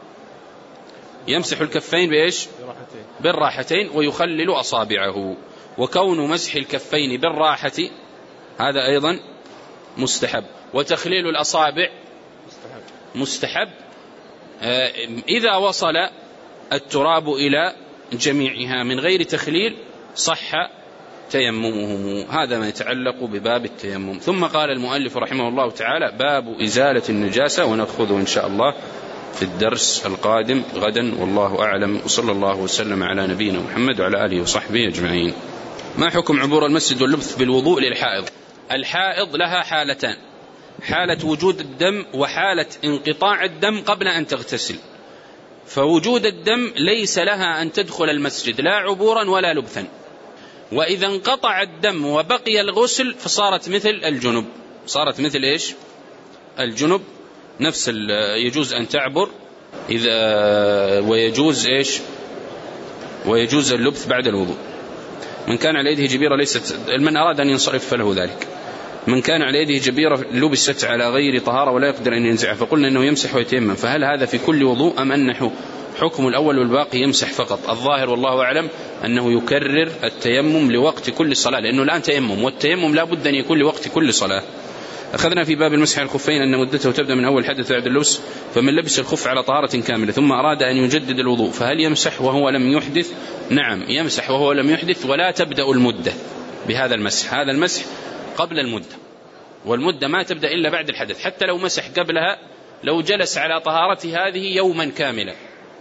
[SPEAKER 1] يمسح الكفين بإيش؟ بالراحتين ويخلل أصابعه. وكون مسح الكفين بالراحة هذا أيضا مستحب. وتخليل الأصابع مستحب, مستحب إذا وصل التراب إلى جميعها من غير تخليل صح تيممه. هذا ما يتعلق بباب التيمم. ثم قال المؤلف رحمه الله تعالى: باب إزالة النجاسة، ونأخذه إن شاء الله في الدرس القادم غدا، والله أعلم، وصلى الله وسلم على نبينا محمد وعلى آله وصحبه أجمعين. ما حكم عبور المسجد واللبث بالوضوء للحائض؟ الحائض لها حالتان: حالة وجود الدم وحالة انقطاع الدم قبل أن تغتسل. فوجود الدم ليس لها أن تدخل المسجد لا عبورا ولا لبثا، وإذا انقطع الدم وبقي الغسل فصارت مثل الجنب. صارت مثل إيش؟ الجنب، نفس يجوز أن تعبر إذا، ويجوز إيش؟ ويجوز اللبث بعد الوضوء. من كان على يده جبيرة ليست، من أراد أن ينصرف فله ذلك. من كان على يده جبيرة لبست على غير طهارة ولا يقدر أن ينزعها، فقلنا أنه يمسح ويتيمم. فهل هذا في كل وضوء أم أنه حكم الأول والباقي يمسح فقط؟ الظاهر والله أعلم أنه يكرر التيمم لوقت كل صلاة، لأنه الآن تيمم، والتيمم لا بد أن يكون لوقت كل صلاة. أخذنا في باب المسح على الخفين أن مدته تبدأ من أول حدث بعد اللبس، فمن لبس الخف على طهارة كاملة ثم أراد أن يجدد الوضوء فهل يمسح وهو لم يحدث؟ نعم، يمسح وهو لم يحدث، ولا تبدأ المدة بهذا المسح. هذا المسح قبل المدة، والمدة ما تبدأ إلا بعد الحدث. حتى لو مسح قبلها، لو جلس على طهارته هذه يوما كاملا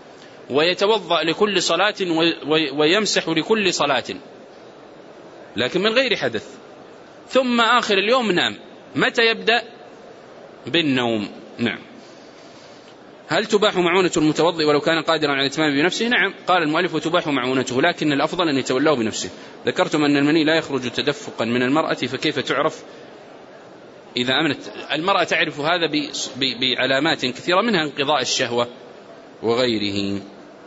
[SPEAKER 1] ويتوضأ لكل صلاة ويمسح لكل صلاة لكن من غير حدث، ثم آخر اليوم نام، متى يبدأ؟ بالنوم. نعم. هل تباح معونة المتوضئ ولو كان قادرا على الاتمام بنفسه؟ نعم، قال المؤلف وتباح معونته، لكن الأفضل أن يتولاه بنفسه. ذكرتم أن المني لا يخرج تدفقا من المرأة، فكيف تعرف إذا أمنت؟ المرأة تعرف هذا بعلامات كثيرة، منها انقضاء الشهوة وغيره.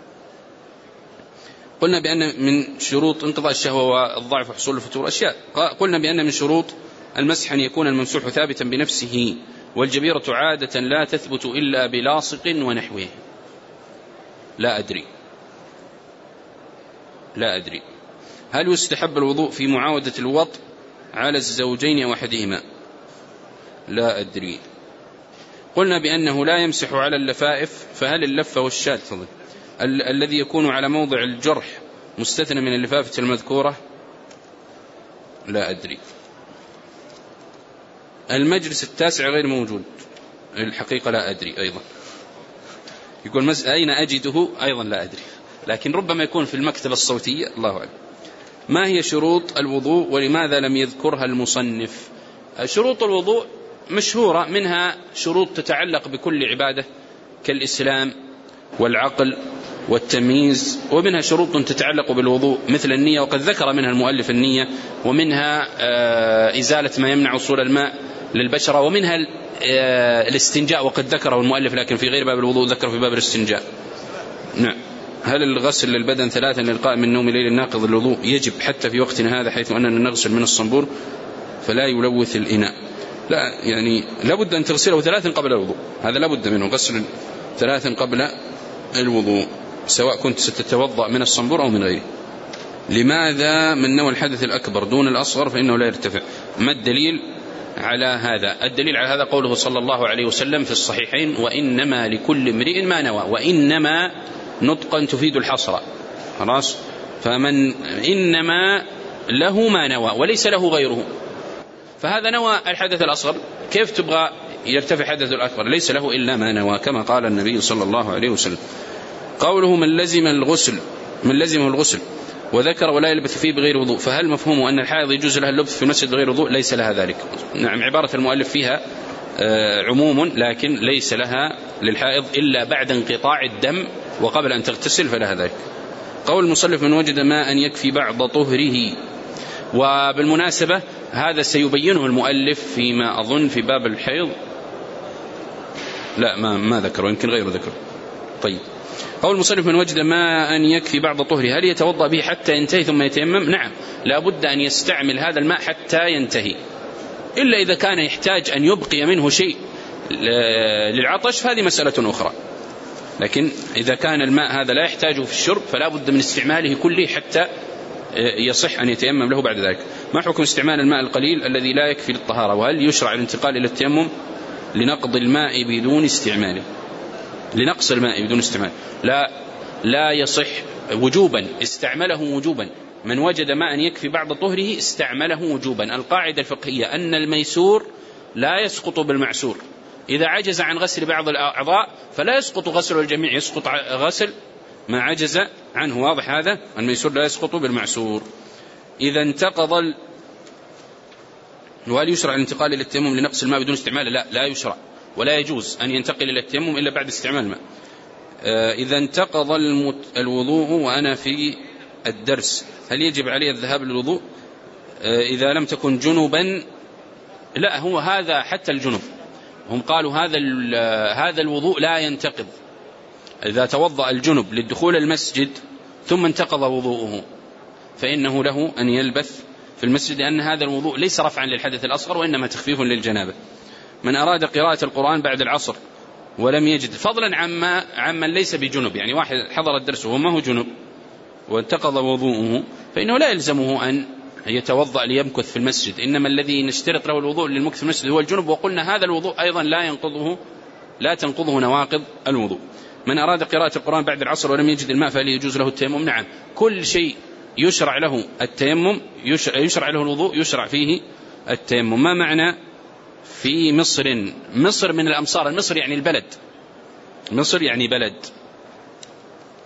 [SPEAKER 1] قلنا بأن من شروط انقضاء الشهوة والضعف وحصول الفتور أشياء. قلنا بأن من شروط المسح أن يكون الممسوح ثابتا بنفسه، والجبيرة عادة لا تثبت إلا بلاصق ونحوه. لا أدري لا أدري هل يستحب الوضوء في معاودة الوطء على الزوجين أو أحدهما؟ لا أدري. قلنا بأنه لا يمسح على اللفائف، فهل اللفة والشاد ال الذي يكون على موضع الجرح مستثنى من اللفافة المذكورة؟ لا أدري. المجلس التاسع غير موجود، الحقيقة لا أدري أيضا. يقول أين أجده؟ أيضا لا أدري، لكن ربما يكون في المكتبة الصوتية، الله أعلم. ما هي شروط الوضوء ولماذا لم يذكرها المصنف؟ شروط الوضوء مشهورة، منها شروط تتعلق بكل عبادة كالإسلام والعقل والتمييز، ومنها شروط تتعلق بالوضوء مثل النية، وقد ذكر منها المؤلف النية، ومنها إزالة ما يمنع وصول الماء للبشرة، ومنها الاستنجاء وقد ذكره المؤلف لكن في غير باب الوضوء، ذكره في باب الاستنجاء. نعم. هل الغسل للبدن ثلاثا للقائم من نوم الليل الناقض الوضوء يجب حتى في وقتنا هذا، حيث أننا نغسل من الصنبور فلا يلوث الإناء؟ لا، يعني لابد أن تغسله ثلاثا قبل الوضوء، هذا لابد منه، غسل ثلاثا قبل الوضوء سواء كنت ستتوضأ من الصنبور أو من غيره. لماذا من نوى الحدث الأكبر دون الأصغر فإنه لا يرتفع؟ ما الدليل على هذا؟ الدليل على هذا قوله صلى الله عليه وسلم في الصحيحين: وإنما لكل امرئ ما نوى. وإنما نطقا تفيد الحصر، خلاص، فمن إنما له ما نوى وليس له غيره، فهذا نوى الحدث الأصغر، كيف تبغى يرتفع حدث الأكبر؟ ليس له إلا ما نوى كما قال النبي صلى الله عليه وسلم. قوله من لزم الغسل من لزمه الغسل وذكر ولا يلبث فيه بغير وضوء، فهل مفهوم أن الحائض يجوز لها اللبث في المسجد بغير وضوء؟ ليس لها ذلك. نعم، عبارة المؤلف فيها عموم، لكن ليس لها للحائض إلا بعد انقطاع الدم وقبل أن تغتسل فلها ذلك. قول المصنف من وجد ماء يكفي بعض طهره، وبالمناسبة هذا سيبينه المؤلف فيما أظن في باب الحيض، لا ما, ما ذكره، يمكن غيره ذكره. طيب، قول المصنف من وجد ماء يكفي بعض طهره، هل يتوضأ به حتى ينتهي ثم يتيمم؟ نعم، لا بد أن يستعمل هذا الماء حتى ينتهي، إلا إذا كان يحتاج أن يبقي منه شيء للعطش فهذه مسألة أخرى، لكن إذا كان الماء هذا لا يحتاجه في الشرب فلا بد من استعماله كله حتى يصح أن يتيمم له بعد ذلك. ما حكم استعمال الماء القليل الذي لا يكفي للطهارة؟ وهل يشرع الانتقال إلى التيمم لنقض الماء بدون استعماله؟ لنقص الماء بدون استعمال لا لا يصح وجوبا، استعمله وجوبا. من وجد ماء يكفي بعض طهره استعمله وجوبا. القاعدة الفقهية أن الميسور لا يسقط بالمعسور، إذا عجز عن غسل بعض الأعضاء فلا يسقط غسل الجميع، يسقط غسل ما عجز عنه. واضح هذا؟ الميسور لا يسقط بالمعسور. إذا انتقض ال... وهل يشرع الانتقال إلى التيمم لنقص الماء بدون استعماله؟ لا لا يشرع، ولا يجوز أن ينتقل إلى التيمم إلا بعد استعمال الماء. آه إذا انتقض المت... الوضوء وأنا في الدرس، هل يجب علي الذهاب للوضوء آه إذا لم تكن جنبا؟ لا، هو هذا حتى الجنب، هم قالوا هذا هذا الوضوء لا ينتقض. إذا توضأ الجنب للدخول المسجد ثم انتقض وضوءه فإنه له أن يلبث في المسجد، لأن هذا الوضوء ليس رفعا للحدث الأصغر وإنما تخفيف للجنابة. من أراد قراءة القرآن بعد العصر ولم يجد، فضلا عما عمن ليس بجنب، يعني واحد حضر الدرس وما هو جنب وانتقض وضوءه فإنه لا يلزمه أن يتوضأ ليمكث في المسجد، إنما الذي نشترط له الوضوء للمكث في المسجد هو الجنب، وقلنا هذا الوضوء أيضا لا ينقضه لا تنقضه نواقض الوضوء. من أراد قراءة القرآن بعد العصر ولم يجد الماء فهل يجوز له التيمم؟ نعم، كل شيء يشرع له التيمم يشرع له الوضوء يشرع فيه التيمم. ما معنى في مصر؟ مصر من الأمصار، المصر يعني البلد، مصر يعني بلد.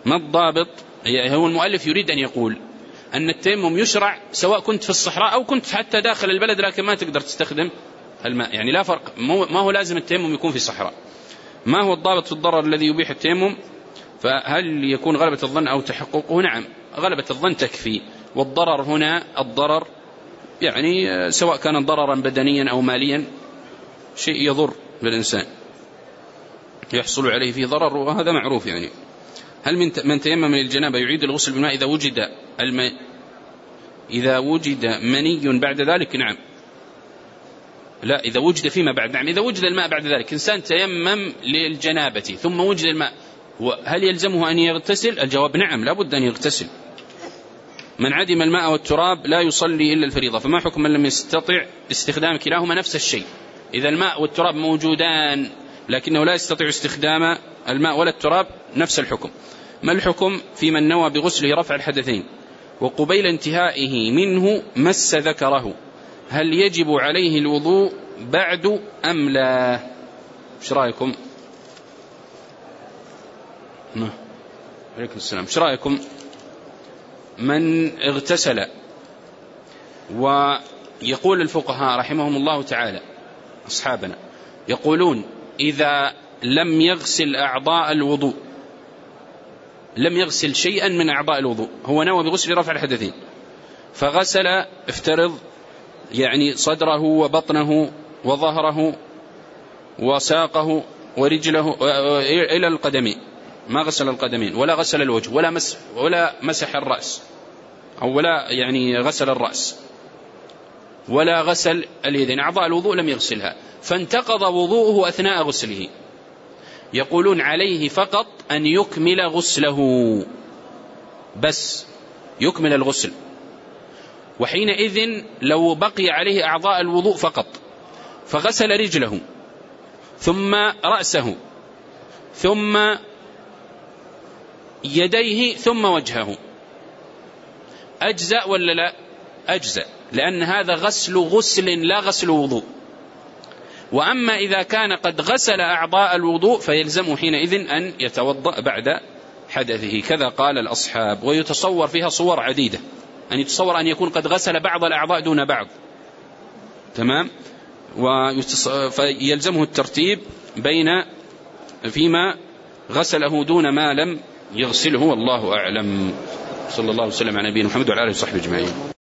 [SPEAKER 1] ما الضابط؟ هو المؤلف يريد أن يقول أن التيمم يشرع سواء كنت في الصحراء أو كنت حتى داخل البلد لكن ما تقدر تستخدم الماء، يعني لا فرق، ما هو لازم التيمم يكون في الصحراء. ما هو الضابط في الضرر الذي يبيح التيمم؟ فهل يكون غلبة الظن أو تحققه؟ نعم، غلبة الظن تكفي. والضرر هنا الضرر يعني سواء كان ضررا بدنيا أو ماليا، شيء يضر بالإنسان يحصل عليه فيه ضرر، وهذا معروف. يعني هل من من تيمم للجنابة يعيد الغسل بالماء إذا وجد الماء إذا وجد مني بعد ذلك؟ نعم. لا، إذا وجد فيما بعد. نعم، إذا وجد الماء بعد ذلك. إنسان تيمم للجنابة ثم وجد الماء، هل يلزمه أن يغتسل؟ الجواب نعم، لا بد أن يغتسل. من عدم الماء والتراب لا يصلي إلا الفريضة. فما حكم من لم يستطع استخدام كلاهما؟ نفس الشيء. إذا الماء والتراب موجودان لكنه لا يستطيع استخدام الماء ولا التراب، نفس الحكم. ما الحكم في من نوى بغسله رفع الحدثين وقبيل انتهائه منه مس ذكره؟ هل يجب عليه الوضوء بعد أم لا؟ ايش رأيكم؟ عليكم السلام. ايش رأيكم من اغتسل ويقول الفقهاء رحمهم الله تعالى أصحابنا يقولون إذا لم يغسل أعضاء الوضوء، لم يغسل شيئا من أعضاء الوضوء، هو نوى بغسل رفع الحدثين فغسل افترض يعني صدره وبطنه وظهره وساقه ورجله إلى القدمين، ما غسل القدمين ولا غسل الوجه ولا مس ولا مسح الرأس أو ولا يعني غسل الرأس ولا غسل اليدين، أعضاء الوضوء لم يغسلها، فانتقض وضوءه أثناء غسله. يقولون عليه فقط أن يكمل غسله، بس يكمل الغسل. وحينئذ لو بقي عليه أعضاء الوضوء فقط فغسل رجله ثم رأسه ثم يديه ثم وجهه، أجزأ ولا لا؟ أجزأ، لأن هذا غسل غسل لا غسل وضوء. وأما إذا كان قد غسل أعضاء الوضوء فيلزم حينئذ أن يتوضأ بعد حدثه، كذا قال الأصحاب. ويتصور فيها صور عديدة، أن يتصور أن يكون قد غسل بعض الأعضاء دون بعض، تمام، فيلزمه الترتيب بين فيما غسله دون ما لم يغسله، والله أعلم. صلى الله وسلم على نبينا محمد وعلى آله وصحبه أجمعين.